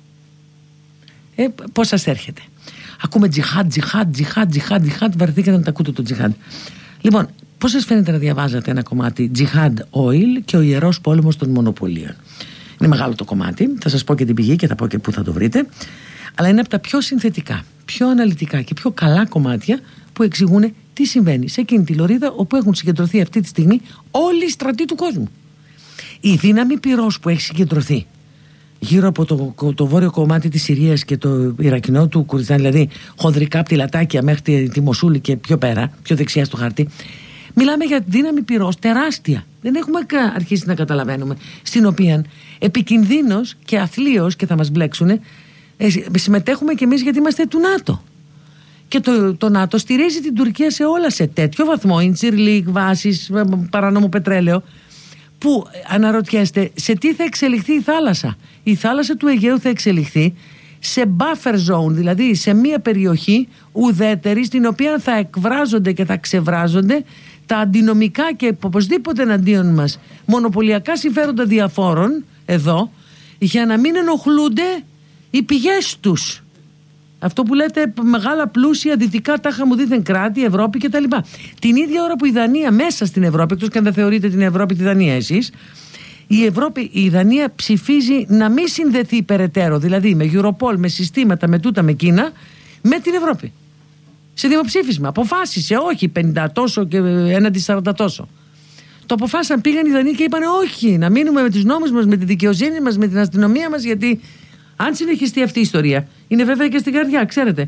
Ε, πώς σας έρχεται. Ακούμε τζιχάντ, τζιχάντ, τζιχάντ, τζιχάντ, τζιχάντ. Βαρεθήκατε να τα ακούτε το τζιχάντ. Λοιπόν, πώς σας φαίνεται να διαβάζετε ένα κομμάτι Jihad Oil και ο ιερός πόλεμος των μονοπωλίων? Είναι μεγάλο το κομμάτι. Θα σας πω και την πηγή και θα πω και πού θα το βρείτε. Αλλά είναι από τα πιο συνθετικά, πιο αναλυτικά και πιο καλά κομμάτια που εξηγούν τι συμβαίνει σε εκείνη τη λωρίδα όπου έχουν συγκεντρωθεί αυτή τη στιγμή όλοι οι στρατοί του κόσμου. Η δύναμη πυρός που έχει συγκεντρωθεί γύρω από το, το βόρειο κομμάτι της Συρίας και το Ιρακινό του Κουρδιστάν, δηλαδή χονδρικά από τη Λατάκια μέχρι τη, τη Μοσούλη και πιο πέρα, πιο δεξιά στο χαρτί. Μιλάμε για δύναμη πυρός τεράστια. Δεν έχουμε αρχίσει να καταλαβαίνουμε. Στην οποία επικινδύνως και αθλίως, και θα μας μπλέξουν, ε, συμμετέχουμε κι εμείς γιατί είμαστε του ΝΑΤΟ. Και το, το ΝΑΤΟ στηρίζει την Τουρκία σε όλα, σε τέτοιο βαθμό. Incirlik, βάσεις, παράνομο πετρέλαιο. Που αναρωτιέστε σε τι θα εξελιχθεί η θάλασσα. Η θάλασσα του Αιγαίου θα εξελιχθεί σε buffer zone, δηλαδή σε μια περιοχή ουδέτερη, στην οποία θα εκβράζονται και θα ξεβράζονται τα αντινομικά και οπωσδήποτε εναντίον μας μονοπωλιακά συμφέροντα διαφόρων εδώ, για να μην ενοχλούνται οι πηγές τους. Αυτό που λέτε μεγάλα πλούσια δυτικά τάχα μου δίθεν κράτη, Ευρώπη κτλ. Την ίδια ώρα που η Δανία μέσα στην Ευρώπη, εκτός και αν δεν θεωρείτε την Ευρώπη τη Δανία εσείς, η, Ευρώπη, η Δανία ψηφίζει να μην συνδεθεί περαιτέρω, δηλαδή με Europol, με συστήματα, με τούτα, με Κίνα, με την Ευρώπη. Σε δημοψήφισμα. Αποφάσισε όχι πενήντα τόσο και έναντι σαράντα τόσο. Το αποφάσισαν, πήγαν οι Δανείοι και είπαν όχι, να μείνουμε με τους νόμους μας, με τη δικαιοσύνη μας, με την αστυνομία μας, γιατί αν συνεχιστεί αυτή η ιστορία, είναι βέβαια και στην καρδιά, ξέρετε,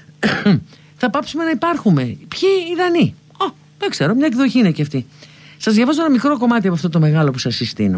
θα πάψουμε να υπάρχουμε. Ποιοι οι Δανείοι? Ω, δεν ξέρω, μια εκδοχή είναι και αυτή. Σας διαβάζω ένα μικρό κομμάτι από αυτό το μεγάλο που σας συστήνω.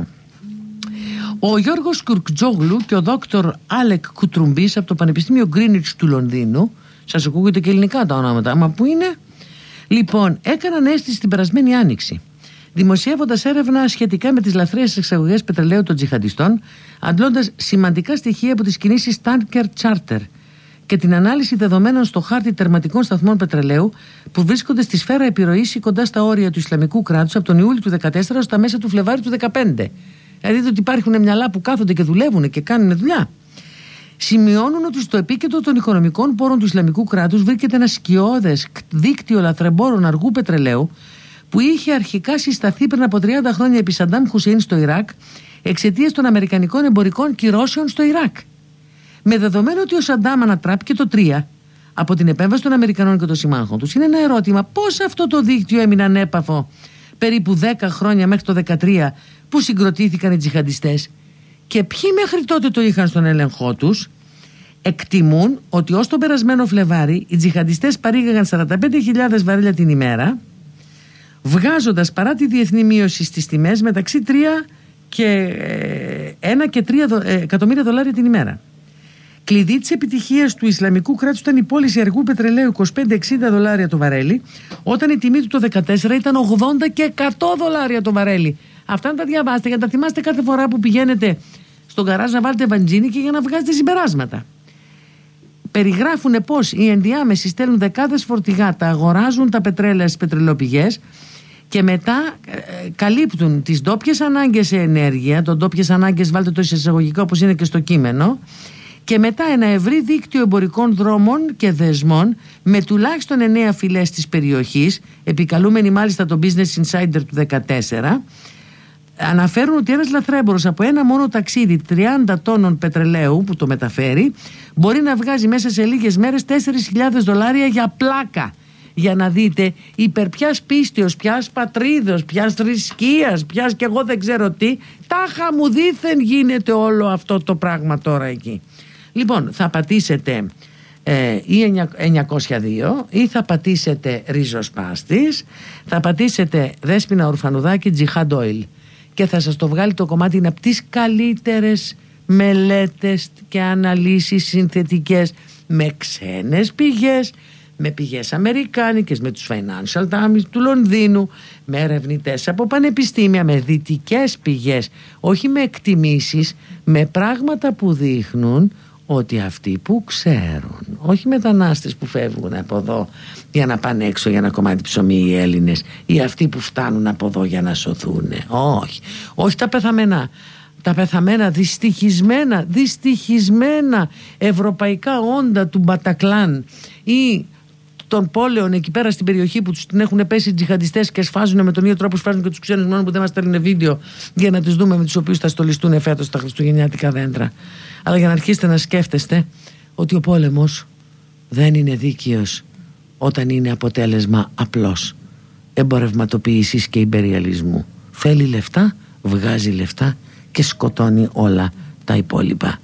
Ο Γιώργος Κουρκτζόγλου και ο δόκτωρ Άλεκ Κουτρουμπής από το Πανεπιστήμιο Γκρίνιτς του Λονδίνου, σας ακούγεται και ελληνικά τα ονόματα, άμα που είναι, λοιπόν, έκαναν αίσθηση την περασμένη άνοιξη, δημοσιεύοντας έρευνα σχετικά με τις λαθρέες εξαγωγές πετρελαίου των τζιχαντιστών, αντλώντας σημαντικά στοιχεία από τις κινήσεις Tanker Charter και την ανάλυση δεδομένων στο χάρτη τερματικών σταθμών πετρελαίου που βρίσκονται στη σφαίρα επιρροής ή κοντά στα όρια του Ισλαμικού κράτους από τον Ιούλιο του δύο χιλιάδες δεκατέσσερα ως τα μέσα του Φλεβάρι του δύο χιλιάδες δεκαπέντε. Δηλαδή ότι υπάρχουν μυαλά που κάθονται και δουλεύουν και κάνουν δουλειά. Σημειώνουν ότι στο επίκεντρο των οικονομικών πόρων του Ισλαμικού κράτους βρίσκεται ένα σκιώδες δίκτυο λαθρεμπόρων αργού πετρελαίου που είχε αρχικά συσταθεί πριν από τριάντα χρόνια επί Σαντάμ Χουσέιν στο Ιράκ εξαιτίας των αμερικανικών εμπορικών κυρώσεων στο Ιράκ. Με δεδομένο ότι ο Σαντάμ ανατράπηκε το τρία από την επέμβαση των Αμερικανών και των συμμάχων τους, είναι ένα ερώτημα πώς αυτό το δίκτυο έμεινε ανέπαφο περίπου δέκα χρόνια μέχρι το δεκατρία που συγκροτήθηκαν οι τζιχαντιστές και ποιοι μέχρι τότε το είχαν στον έλεγχό τους. Εκτιμούν ότι ως τον περασμένο Φλεβάρι οι τζιχαντιστές παρήγαγαν σαράντα πέντε χιλιάδες βαρέλια την ημέρα, βγάζοντας παρά τη διεθνή μείωση στις τιμές μεταξύ τρία και ένα και τρία εκατομμύρια δολάρια την ημέρα. Κλειδί της επιτυχίας του Ισλαμικού κράτους ήταν η πώληση αργού πετρελαίου είκοσι πέντε με εξήντα δολάρια το βαρέλι, όταν η τιμή του το δεκατέσσερα ήταν ογδόντα και εκατό δολάρια το βαρέλι. Αυτά να τα διαβάσετε για να τα θυμάστε κάθε φορά που πηγαίνετε στον γκαράζ να βάλετε βενζίνη και για να βγάζετε συμπεράσματα. Περιγράφουν πως οι ενδιάμεσοι στέλνουν δεκάδες φορτηγά, τα αγοράζουν τα πετρέλαια στις πετρελαιοπηγές και μετά ε, καλύπτουν τις ντόπιες ανάγκες σε ενέργεια, το ντόπιες ανάγκες βάλτε το εισαγωγικά όπως είναι και στο κείμενο, και μετά ένα ευρύ δίκτυο εμπορικών δρόμων και δεσμών με τουλάχιστον εννέα φυλές της περιοχής, επικαλούμενοι μάλιστα το Business Insider του δεκατέσσερα, αναφέρουν ότι ένας λαθρέμπορος από ένα μόνο ταξίδι τριάντα τόνων πετρελαίου που το μεταφέρει μπορεί να βγάζει μέσα σε λίγες μέρες τέσσερις χιλιάδες δολάρια για πλάκα. Για να δείτε υπέρ ποιας πίστεως, ποιας πατρίδος, ποιας θρησκείας, ποιας και εγώ δεν ξέρω τι, τάχα μου δήθεν γίνεται όλο αυτό το πράγμα τώρα εκεί. Λοιπόν, θα πατήσετε ε, ή εννιακόσια δύο ή θα πατήσετε Ριζοσπάστης, θα πατήσετε Δέσποινα Ορφανουδάκη, Τζιχάντ Όιλ, και θα σας το βγάλει το κομμάτι. Είναι από τις καλύτερες μελέτες και αναλύσεις συνθετικές με ξένες πηγές, με πηγές αμερικάνικες, με τους Financial Times του Λονδίνου, με ερευνητές από πανεπιστήμια, με δυτικές πηγές, όχι με εκτιμήσεις, με πράγματα που δείχνουν ότι αυτοί που ξέρουν, όχι μετανάστες που φεύγουν από εδώ για να πάνε έξω για ένα κομμάτι ψωμί οι Έλληνες, ή αυτοί που φτάνουν από εδώ για να σωθούν, όχι, όχι τα πεθαμένα, τα πεθαμένα δυστυχισμένα, δυστυχισμένα ευρωπαϊκά όντα του Μπατακλάν ή των πόλεων εκεί πέρα στην περιοχή που τους την έχουν πέσει τζιχαντιστές και σφάζουν με τον ίδιο τρόπο που σφάζουν και τους ξένους, μόνο που δεν μας στέλνουν βίντεο για να τους δούμε, με τους οποίους θα στολιστούν φέτος τα χριστουγεννιάτικα δέντρα. Αλλά για να αρχίσετε να σκέφτεστε ότι ο πόλεμος δεν είναι δίκαιος όταν είναι αποτέλεσμα απλώς εμπορευματοποίησης και ιμπεριαλισμού. Θέλει λεφτά, βγάζει λεφτά και σκοτώνει όλα τα υπόλοιπα.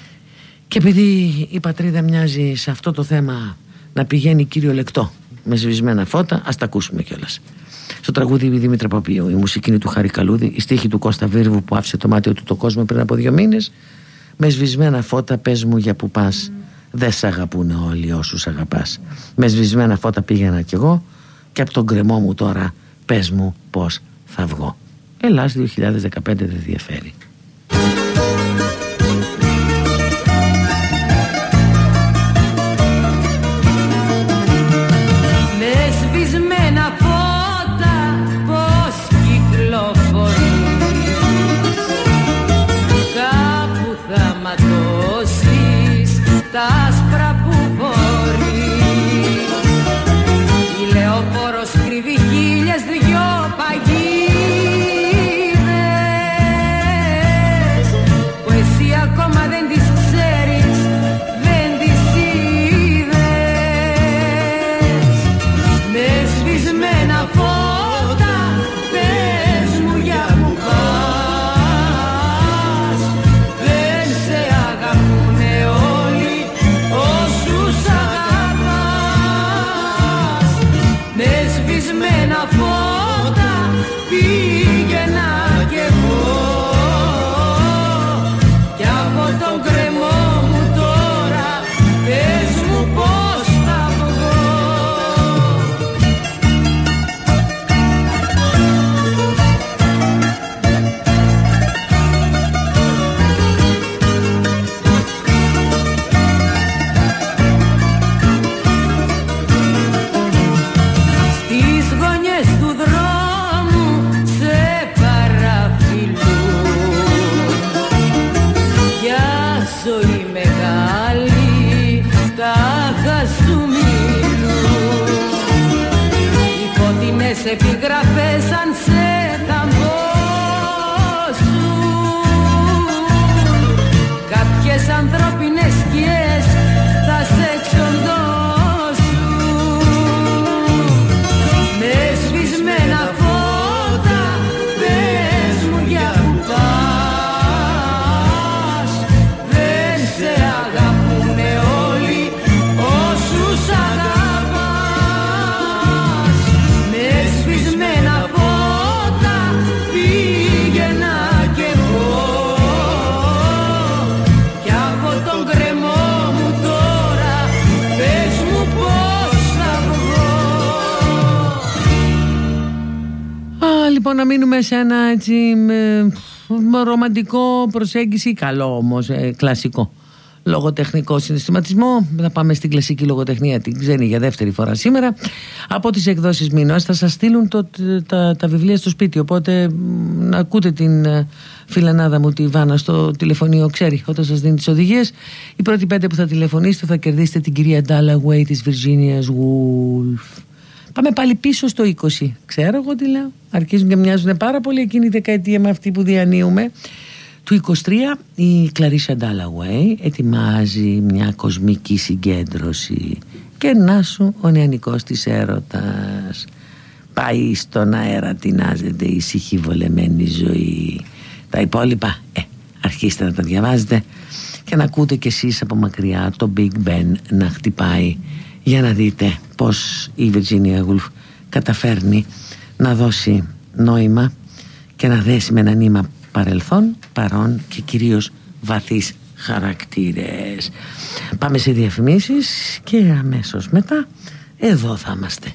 Και επειδή η πατρίδα μοιάζει σε αυτό το θέμα να πηγαίνει κυριολεκτό με σβησμένα φώτα, ας τα ακούσουμε κιόλας. Στο τραγούδι η Δήμητρα Παπίου, η μουσική είναι του Χάρη Καλούδη, η στίχη του Κώστα Βίρβου που άφησε το μάτιο του το κόσμο πριν από δύο μήνες. Με σβησμένα φώτα πες μου για που πας, δεν σ' αγαπούνε όλοι όσους αγαπάς. Με σβησμένα φώτα πήγαινα κι εγώ και από τον γκρεμό μου τώρα πες μου πως θα βγω. Ελλάς δύο χιλιάδες δεκαπέντε δεν διαφέρει. Τα άσπρα που φορείς, η λεωφόρος κρύβει χίλιες δυο παγίδες που εσύ ακόμα δεν τις ξέρεις, δεν τις είδες. Με σβησμένα φώτα πες μου για που πας, δεν σε αγαπούνε όλοι όσους αγαπάς. Με σβησμένα φώτα πήγαινα κι εγώ κι από τον κρεμό μου τώρα πες μου πως θα βγω. Στις γωνιές του δρόμου σε παραφυλούν, για ζωή μεγάλη τάχα σου μιλούν. Οι φωτεινές επιγραφές αν σε θαμπόσουν, κάποιες ανθρώπινες σκιές θα σε εξοντώσουν. Με σβησμένα φώτα πες μου για που πας, δεν σε αγαπούνε όλοι όσους αγαπάς. Με σβησμένα φώτα λοιπόν να μείνουμε σε ένα έτσι με, με ρομαντικό προσέγγιση, καλό όμως, ε, κλασικό λογοτεχνικό συναισθηματισμό. Θα πάμε στην κλασική λογοτεχνία, την ξένη, για δεύτερη φορά σήμερα. Από τις εκδόσεις Μήνος θα σας στείλουν το, τα, τα βιβλία στο σπίτι, οπότε να ακούτε την φιλανάδα μου τη Βάνα στο τηλεφωνείο, ξέρει όταν σας δίνει τις οδηγίες. Οι πρώτοι πέντε που θα τηλεφωνήσετε θα κερδίσετε την κυρία Dalloway της Virginia Woolf. Πάμε πάλι πίσω στο είκοσι. Ξέρω εγώ τι λέω. Αρχίζουν και μοιάζουν πάρα πολύ εκείνη η δεκαετία με αυτή που διανύουμε. Του είκοσι τρία η Κλαρίσα Ντάλαουεϊ ετοιμάζει μια κοσμική συγκέντρωση και να σου ο νεανικός της έρωτας. Πάει στον αέρα, τεινάζεται η ησυχή βολεμένη ζωή. Τα υπόλοιπα ε, αρχίστε να τα διαβάζετε και να ακούτε κι εσείς από μακριά το Big Ben να χτυπάει, για να δείτε πως η Virginia Woolf καταφέρνει να δώσει νόημα και να δέσει με ένα νήμα παρελθόν, παρόν και κυρίως βαθύς χαρακτήρες. Πάμε σε διαφημίσεις και αμέσως μετά εδώ θα είμαστε.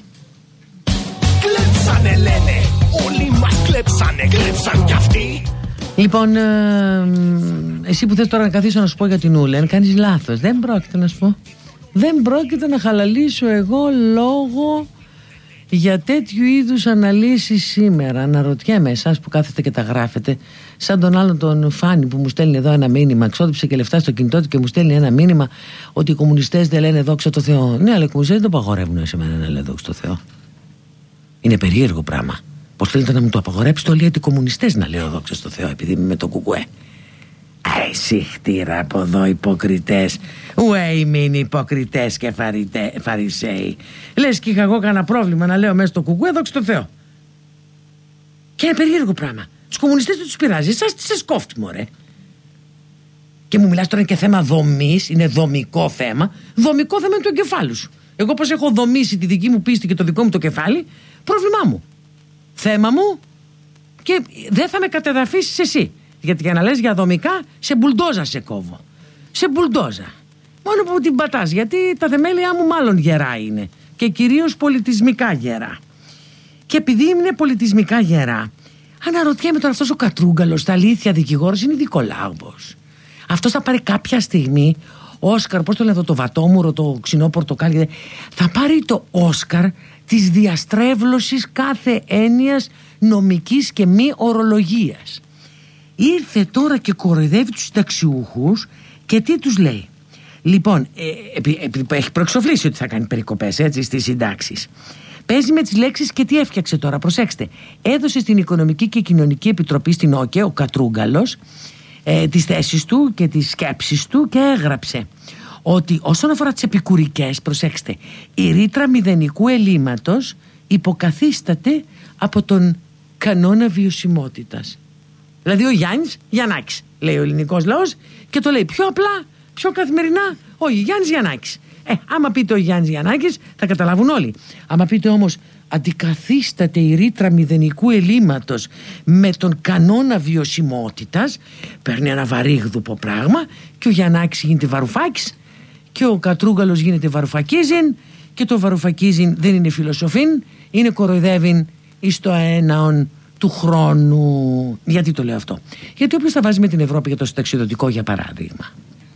Κλέψανε λένε, όλοι μας κλέψανε, κλέψαν κι αυτοί. Λοιπόν, ε, εσύ που θες τώρα να καθίσω να σου πω για την Ούλεν, κάνεις λάθος. Δεν πρόκειται να σου πω. Δεν πρόκειται να χαλαλήσω εγώ λόγο για τέτοιου είδους αναλύσεις σήμερα. Αναρωτιέμαι εσάς που κάθεστε και τα γράφετε, σαν τον άλλον τον Φάνη που μου στέλνει εδώ ένα μήνυμα, ξόδεψε και λεφτά στο κινητό του και μου στέλνει ένα μήνυμα ότι οι κομμουνιστές δεν λένε δόξα τω Θεώ. Ναι, αλλά οι κομμουνιστές δεν το απαγορεύουν σε μένα να λένε δόξα τω Θεώ. Είναι περίεργο πράγμα. Πώς θέλετε να μου το απαγορέψετε όλοι οι κομμουνιστές να λέω δόξα τω Θεώ επειδή είμαι με το κουκουέ? Εσύ χτύρα από εδώ υποκριτές. Ουέι μην υποκριτές και φαριτέ, φαρισαίοι. Λες και είχα εγώ κανένα πρόβλημα να λέω μέσα στο κουκουέ δόξα τω Θεώ. Και είναι περίεργο πράγμα. Τους κομμουνιστές δεν τους πειράζει. Εσάς τι σας κόφτει μωρέ. Και μου μιλάς τώρα και θέμα δομής. Είναι δομικό θέμα. Δομικό θέμα είναι του εγκεφάλου σου. Εγώ πως έχω δομήσει τη δική μου πίστη και το δικό μου το κεφάλι, πρόβλημά μου. Θέμα μου. Και δεν θα με κατεδαφίσεις εσύ. Γιατί για να λες για δομικά, σε μπουλντόζα σε κόβω. Σε μπουλντόζα. Μόνο που την πατάς, γιατί τα θεμέλια μου μάλλον γερά είναι. Και κυρίως πολιτισμικά γερά. Και επειδή είναι πολιτισμικά γερά, αναρωτιέμαι τώρα αυτός ο Κατρούγκαλος, στα αλήθεια δικηγόρος, είναι δικολάγος. Αυτός θα πάρει κάποια στιγμή Όσκαρ, πώς το λέω, το βατόμουρο, το ξινό πορτοκάλι, θα πάρει το Όσκαρ της διαστρέβλωσης κάθε έννοιας νομικής και μη ορολογίας. Ήρθε τώρα και κοροϊδεύει τους συνταξιούχους και τι τους λέει? Λοιπόν, ε, επί, επί, έχει προεξοφλήσει ότι θα κάνει περικοπές έτσι στις συντάξεις. Παίζει με τις λέξεις και τι έφτιαξε τώρα, προσέξτε. Έδωσε στην Οικονομική και Κοινωνική Επιτροπή στην ΟΚΕ, ο Κατρούγκαλος, ε, τις θέσεις του και τις σκέψεις του και έγραψε ότι όσον αφορά τις επικουρικές, προσέξτε, η ρήτρα μηδενικού ελλείμματος υποκαθίσταται από τον κανόνα βιωσιμότητας. Δηλαδή ο Γιάννης Γιαννάκης, λέει ο ελληνικός λαός, και το λέει πιο απλά, πιο καθημερινά, ο Γιάννης Γιαννάκης. Ε, άμα πείτε ο Γιάννης Γιαννάκης θα καταλάβουν όλοι. Άμα πείτε όμως αντικαθίσταται η ρήτρα μηδενικού ελλείμματος με τον κανόνα βιωσιμότητας, παίρνει ένα βαρύγδουπο πράγμα και ο Γιαννάκης γίνεται Βαρουφάκης και ο Κατρούγκαλος γίνεται Βαρουφακίζιν και το Βαρουφακίζιν δεν είναι φιλοσοφήν, είναι κοροϊδεύειν εις το αέναον του χρόνου. Γιατί το λέω αυτό? Γιατί όποιος θα βάζει με την Ευρώπη για το συνταξιδοτικό, για παράδειγμα,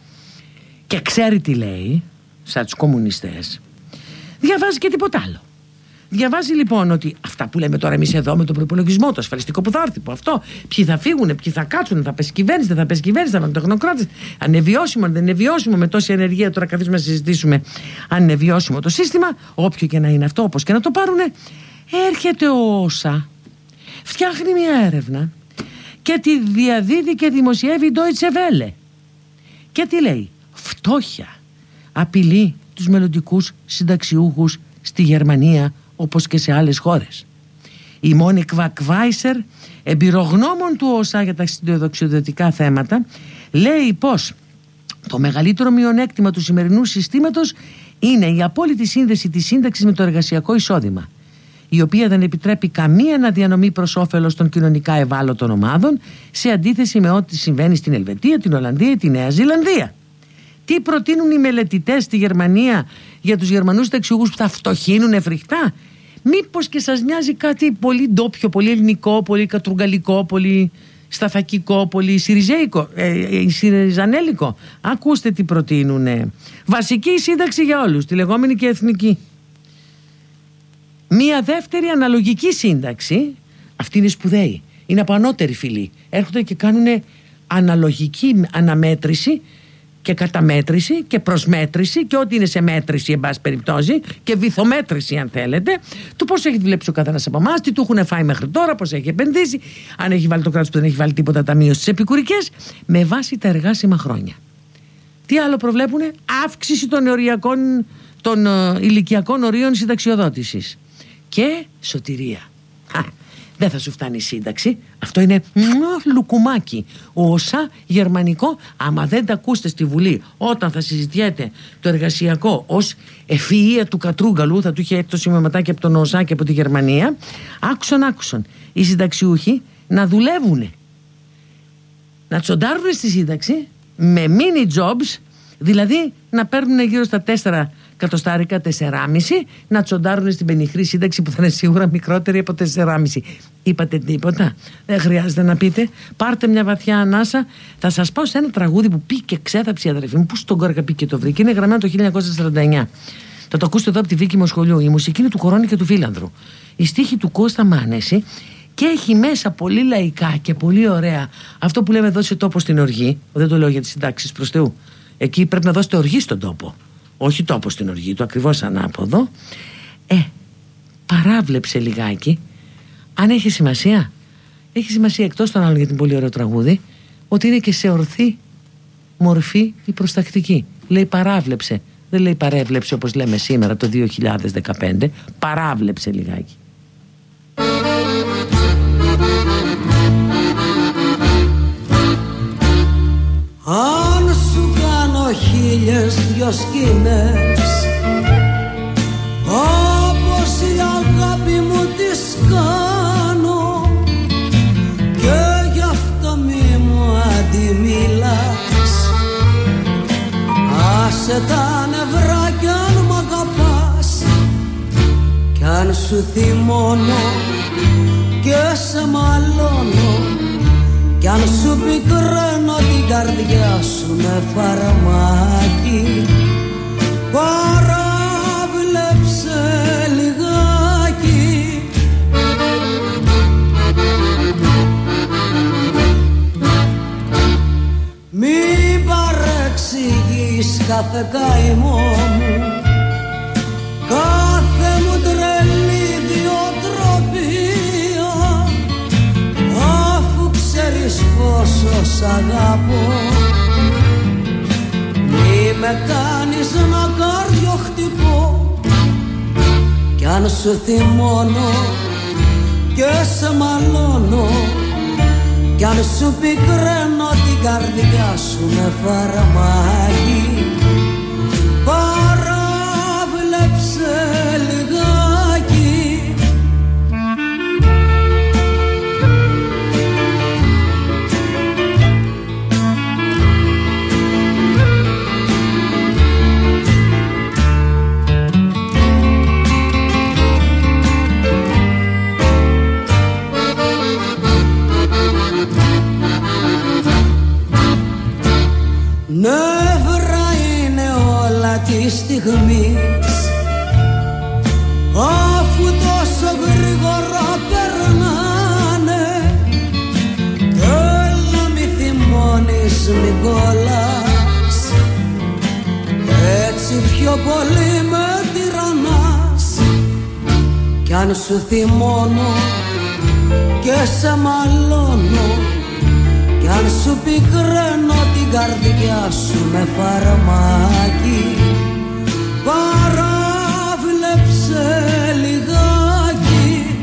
και ξέρει τι λέει, σαν τους κομμουνιστές, διαβάζει και τίποτα άλλο. Διαβάζει λοιπόν ότι αυτά που λέμε τώρα εμείς εδώ με τον προϋπολογισμό, το ασφαλιστικό που θα έρθει, που αυτό, ποιοι θα φύγουν, ποιοι θα κάτσουν, θα πέσει κυβέρνηση, δεν θα πέσει κυβέρνηση, θα πάνε τεχνοκράτες, αν είναι βιώσιμο, αν δεν είναι βιώσιμο, με τόση ενεργεία τώρα καθίσουμε να συζητήσουμε αν είναι βιώσιμο το σύστημα, όποιο και να είναι αυτό, όπως και να το πάρουνε. Έρχεται ο ΩΣΑ, φτιάχνει μια έρευνα και τη διαδίδει και δημοσιεύει η Deutsche Welle. Και τι λέει? Φτώχεια απειλεί τους μελλοντικούς συνταξιούχους στη Γερμανία όπως και σε άλλες χώρες. Η Μόνικα Βάισερ, εμπειρογνώμων του ΩΣΑ για τα συνταξιοδοτικά θέματα, λέει πως το μεγαλύτερο μειονέκτημα του σημερινού συστήματος είναι η απόλυτη σύνδεση της σύνταξης με το εργασιακό εισόδημα, η οποία δεν επιτρέπει καμία αναδιανομή προς όφελος των κοινωνικά ευάλωτων ομάδων, σε αντίθεση με ό,τι συμβαίνει στην Ελβετία, την Ολλανδία ή τη Νέα Ζηλανδία. Τι προτείνουν οι μελετητές στη Γερμανία για τους Γερμανούς συνταξιούχους που θα φτωχύνουν φρικτά? Μήπως και σας μοιάζει κάτι πολύ ντόπιο, πολύ ελληνικό, πολύ κατρουγκαλικό, πολύ σταθακικό, πολύ συριζέικο, ε, συριζανέλικο? Ακούστε τι προτείνουνε. Βασική σύνταξη για όλους, τη λεγόμενη και εθνική. Μία δεύτερη αναλογική σύνταξη, αυτή είναι σπουδαίη, είναι από ανώτερη φυλή. Έρχονται και κάνουν αναλογική αναμέτρηση και καταμέτρηση και προσμέτρηση και ό,τι είναι σε μέτρηση, εν πάση περιπτώσει, και βυθομέτρηση, αν θέλετε, του πώς έχει δουλέψει ο καθένας από εμάς, τι του έχουν φάει μέχρι τώρα, πώς έχει επενδύσει, αν έχει βάλει το κράτος που δεν έχει βάλει τίποτα ταμείο στις επικουρικές, με βάση τα εργάσιμα χρόνια. Τι άλλο προβλέπουνε? Αύξηση των, οριακών, των uh, ηλικιακών ορίων συνταξιοδότησης και σωτηρία. Δεν θα σου φτάνει η σύνταξη. Αυτό είναι λουκουμάκι. Ο ΟΣΑ γερμανικό, άμα δεν τα ακούσετε στη Βουλή όταν θα συζητιέται το εργασιακό ως ευφυΐα του κατρούγκαλου, θα του είχε έρθει το σημειωματάκι από τον ΟΣΑ και από τη Γερμανία. Άκουσαν, άκουσαν οι συνταξιούχοι να δουλεύουν, να τσοντάρουν στη σύνταξη με mini jobs, δηλαδή να παίρνουν γύρω στα τέσσερα κατοστάρικα, τεσσεράμισι, να τσοντάρουν στην πενιχρή σύνταξη που θα είναι σίγουρα μικρότερη από τεσσεράμισι. Είπατε τίποτα? Δεν χρειάζεται να πείτε. Πάρτε μια βαθιά ανάσα. Θα σας πάω σε ένα τραγούδι που πήγε και ξέθαψε η αδερφή μου. Πού στον Κόρκα πήγε και το βρήκε? Είναι γραμμένο το χίλια εννιακόσια σαράντα εννιά. Θα το ακούσετε εδώ από τη Βίκη Μοσχολιού. Η μουσική είναι του Κορώνη και του Φίλανδρου. Η στίχη του Κώστα Μάνεση και έχει μέσα πολύ λαϊκά και πολύ ωραία αυτό που λέμε δώσε τόπο στην οργή. Δεν το λέω για τις συντάξεις, προς Θεού. Εκεί πρέπει να δώσετε οργή στον τόπο. Όχι τόπο στην οργή, το ακριβώς ανάποδο. Ε, παράβλεψε λιγάκι. Αν έχει σημασία, έχει σημασία εκτός των άλλων για την πολύ ωραίο τραγούδι, ότι είναι και σε ορθή μορφή η προστακτική. Λέει παράβλεψε, δεν λέει παρέβλεψε όπως λέμε σήμερα το δύο χιλιάδες δεκαπέντε. Παράβλεψε λιγάκι. Αν σου κάνω χίλιες δυο σκηνές, όπως η αγάπη μου τις κάνω, και γι' αυτό μη μου αντιμιλάς. Άσε τα νευρά κι αν μ' αγαπάς, κι αν σου θυμώνω και σε μαλώνω, κι αν σου πικραίνω την καρδιά σου με φαρμάκι, παράβλεψε λιγάκι. Μη παρεξηγείς κάθε καημό μου, κάθε μου τρελή ιδιοτροπία, αφού ξέρεις πόσο σ' αγαπώ. Μη με κάνεις να κάρδιο χτυπώ, κι αν σου θυμώνω και σε μαλώνω, κι αν σου πικραίνω την καρδιά σου με φαρμάκι, παράβλεψε λιγάκι. Νεύρα είναι όλα της στιγμής, αφού τόσο γρήγορα περνάνε. Έλα μη θυμώνεις, μη κολλάς, έτσι πιο πολύ με τυραννάς. Κι αν σου θυμώνω και σε μαλώνω, κι αν σου πικραίνω την καρδιά σου με φαρμάκι, παράβλεψε λιγάκι.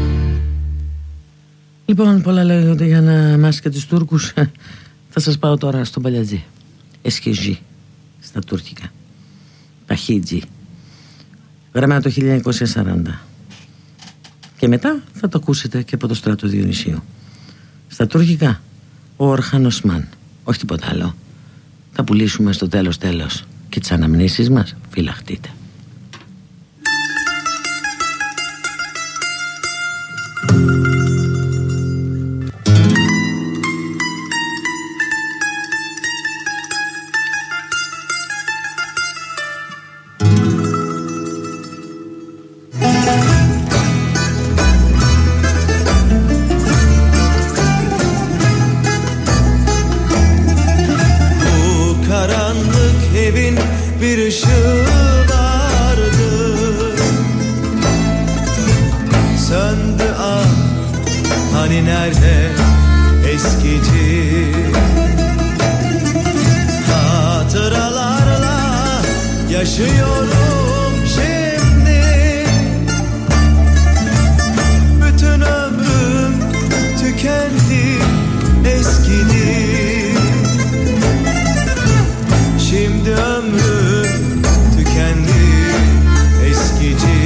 Λοιπόν, πολλά λέγονται για να μας και τους Τούρκους. Θα σας πάω τώρα στον Παλιατζή. Εσκεζή στα τουρκικά. Παχίτζη. Γραμμένο το χίλια εννιακόσια σαράντα. Και μετά θα το ακούσετε και από το Στράτο Διονυσίου. Στα τουρκικά, ο Ορχάν Οσμάν. Όχι τίποτα άλλο. Θα πουλήσουμε στο τέλος τέλος και τις αναμνήσεις μας. Φυλαχτείτε. Hani nerede eskici hatıralarla yaşıyorum şimdi. Bütün ömrüm tükendi, eskidi. Şimdi ömrüm tükendi, eskici.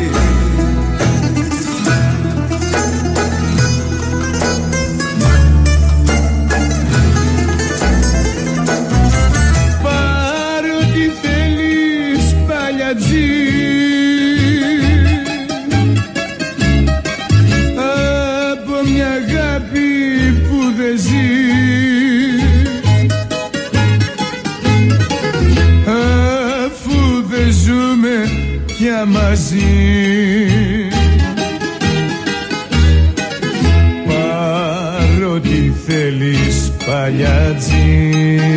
Από μια αγάπη που δεν ζει, αφού δεν ζούμε πια μαζί, παρότι θέλεις παλιάτζι.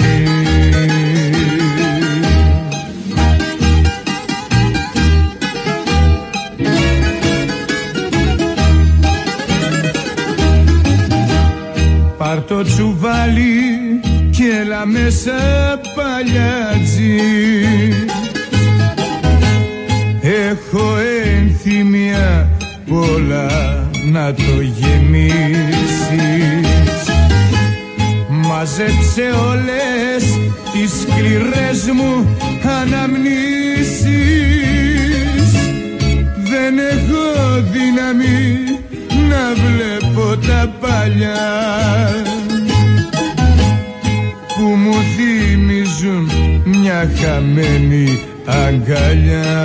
Πάρ' το τσουβάλι και έλα μέσα παλιάτζι. Έχω ενθυμία πολλά να το γεμίσεις. Μαζέψε όλες τις σκληρές μου αναμνήσεις. Δεν έχω δύναμη να βλέπω τα παλιά που μου θυμίζουν μια χαμένη αγκαλιά.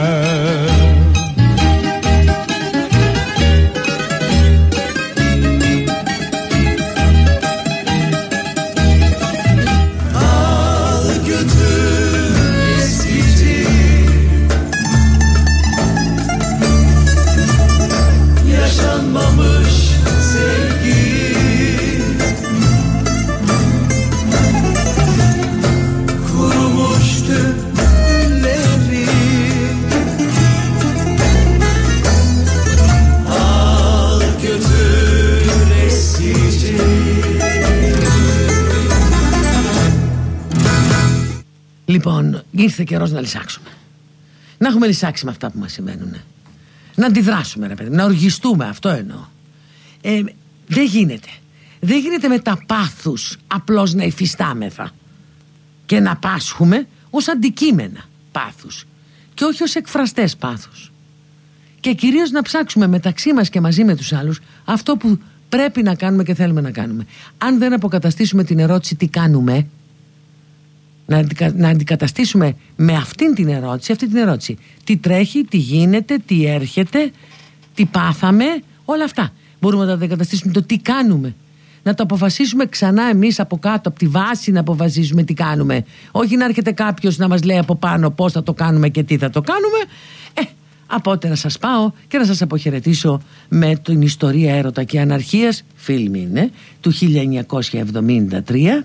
Λοιπόν, ήρθε καιρός να λυσάξουμε. Να έχουμε λυσάξει με αυτά που μας συμβαίνουν. Να αντιδράσουμε, ρε παιδί, να οργιστούμε, αυτό εννοώ. Ε, δεν γίνεται. Δεν γίνεται με τα πάθους απλώς να υφιστάμεθα και να πάσχουμε ως αντικείμενα πάθους και όχι ως εκφραστές πάθους. Και κυρίως να ψάξουμε μεταξύ μας και μαζί με τους άλλους αυτό που πρέπει να κάνουμε και θέλουμε να κάνουμε. Αν δεν αποκαταστήσουμε την ερώτηση τι κάνουμε, να, αντικα, να αντικαταστήσουμε με αυτήν την ερώτηση, αυτή την ερώτηση. Τι τρέχει, τι γίνεται, τι έρχεται, τι πάθαμε, όλα αυτά. Μπορούμε να τα αντικαταστήσουμε το τι κάνουμε. Να το αποφασίσουμε ξανά εμείς από κάτω, από τη βάση να αποφασίσουμε τι κάνουμε. Όχι να έρχεται κάποιος να μας λέει από πάνω πώς θα το κάνουμε και τι θα το κάνουμε. Ε, απότερα σας πάω και να σας αποχαιρετήσω με την ιστορία έρωτα και αναρχίας, φιλμ είναι, του χίλια εννιακόσια εβδομήντα τρία,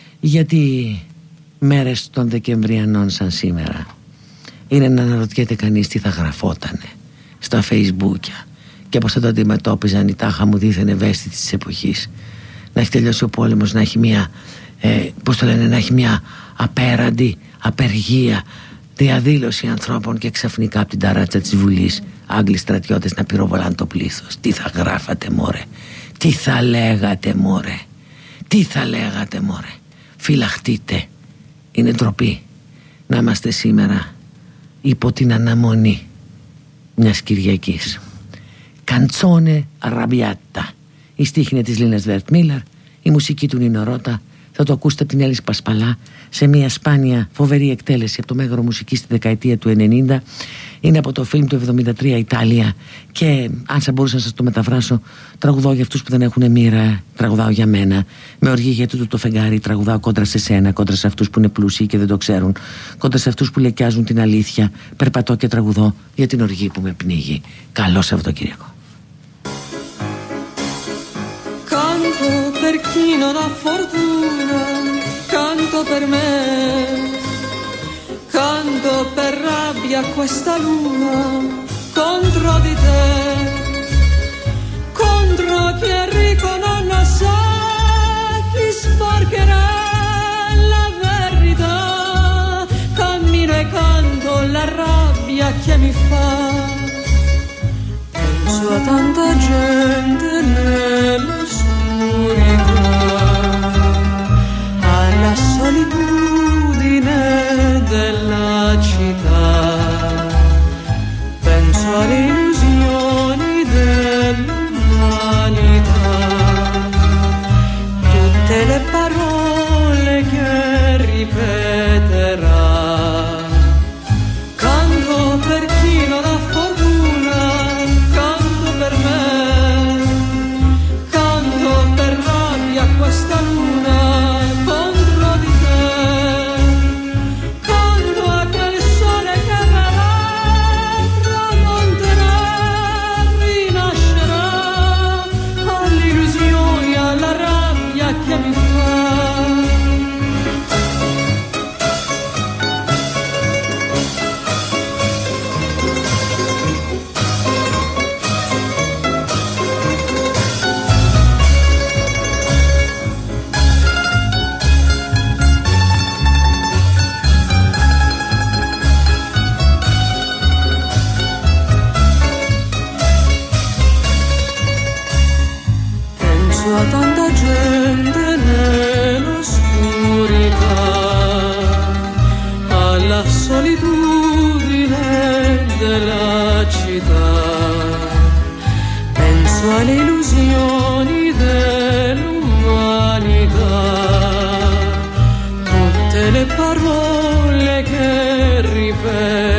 γιατί μέρες των Δεκεμβριανών σαν σήμερα είναι να αναρωτιέται κανείς τι θα γραφότανε στα Facebook και πώς θα το αντιμετώπιζαν οι τάχα μου δίθεν ευαίσθητοι της εποχής. Να έχει τελειώσει ο πόλεμος, να έχει μια ε, πώς το λένε, να έχει μια απέραντη απεργία, διαδήλωση ανθρώπων και ξαφνικά από την ταράτσα της Βουλής Άγγλοι στρατιώτες να πυροβολάνε το πλήθος. Τι θα γράφατε μωρέ, τι θα λέγατε μωρέ, τι θα λέγατε μωρέ. Φυλαχτείτε. Είναι ντροπή να είμαστε σήμερα υπό την αναμονή μιας Κυριακής. Καντσόνε Ραμπιάτα. Η στίχη είναι της Λίνας Βερτμίλερ, η μουσική του Νίνο Ρώτα. Θα το ακούσετε από την Έλλης Πασπαλά σε μια σπάνια φοβερή εκτέλεση από το Μέγαρο Μουσικής στη δεκαετία του ενενήντα. Είναι από το φιλμ του εβδομήντα τρία Ιταλία. Και αν θα μπορούσα να σας το μεταφράσω, τραγουδάω για αυτούς που δεν έχουν μοίρα, τραγουδάω για μένα. Με οργή για τούτο το φεγγάρι, τραγουδάω κόντρα σε σένα, κόντρα σε αυτούς που είναι πλούσιοι και δεν το ξέρουν, κόντρα σε αυτούς που λεκιάζουν την αλήθεια. Περπατώ και τραγουδώ για την οργή που με πνίγει. Καλό Σαββατοκύριακο. Canto per chi non ha fortuna, canto per me, canto per rabbia questa luna contro di te, contro chi con Anna Sacchi sbarcherà la verità. Cammino e canto la rabbia che mi fa. Penso a tanta gente nell'oscurità, alla solitudine della città. Penso alle illusioni dell'umanità, tutte le parole che ripeterà. Canto per chi non ha fortuna, canto per me, canto per rabbia questa luna contro di te. Canto a quel sole che verrà, tramonterà, rinascerà, alle illusioni, alla rabbia che mi fa. Penso a tanta gente nell'oscurità, alla solitudine della città. Penso alle illusioni dell'umanità, tutte le parole che ripeto.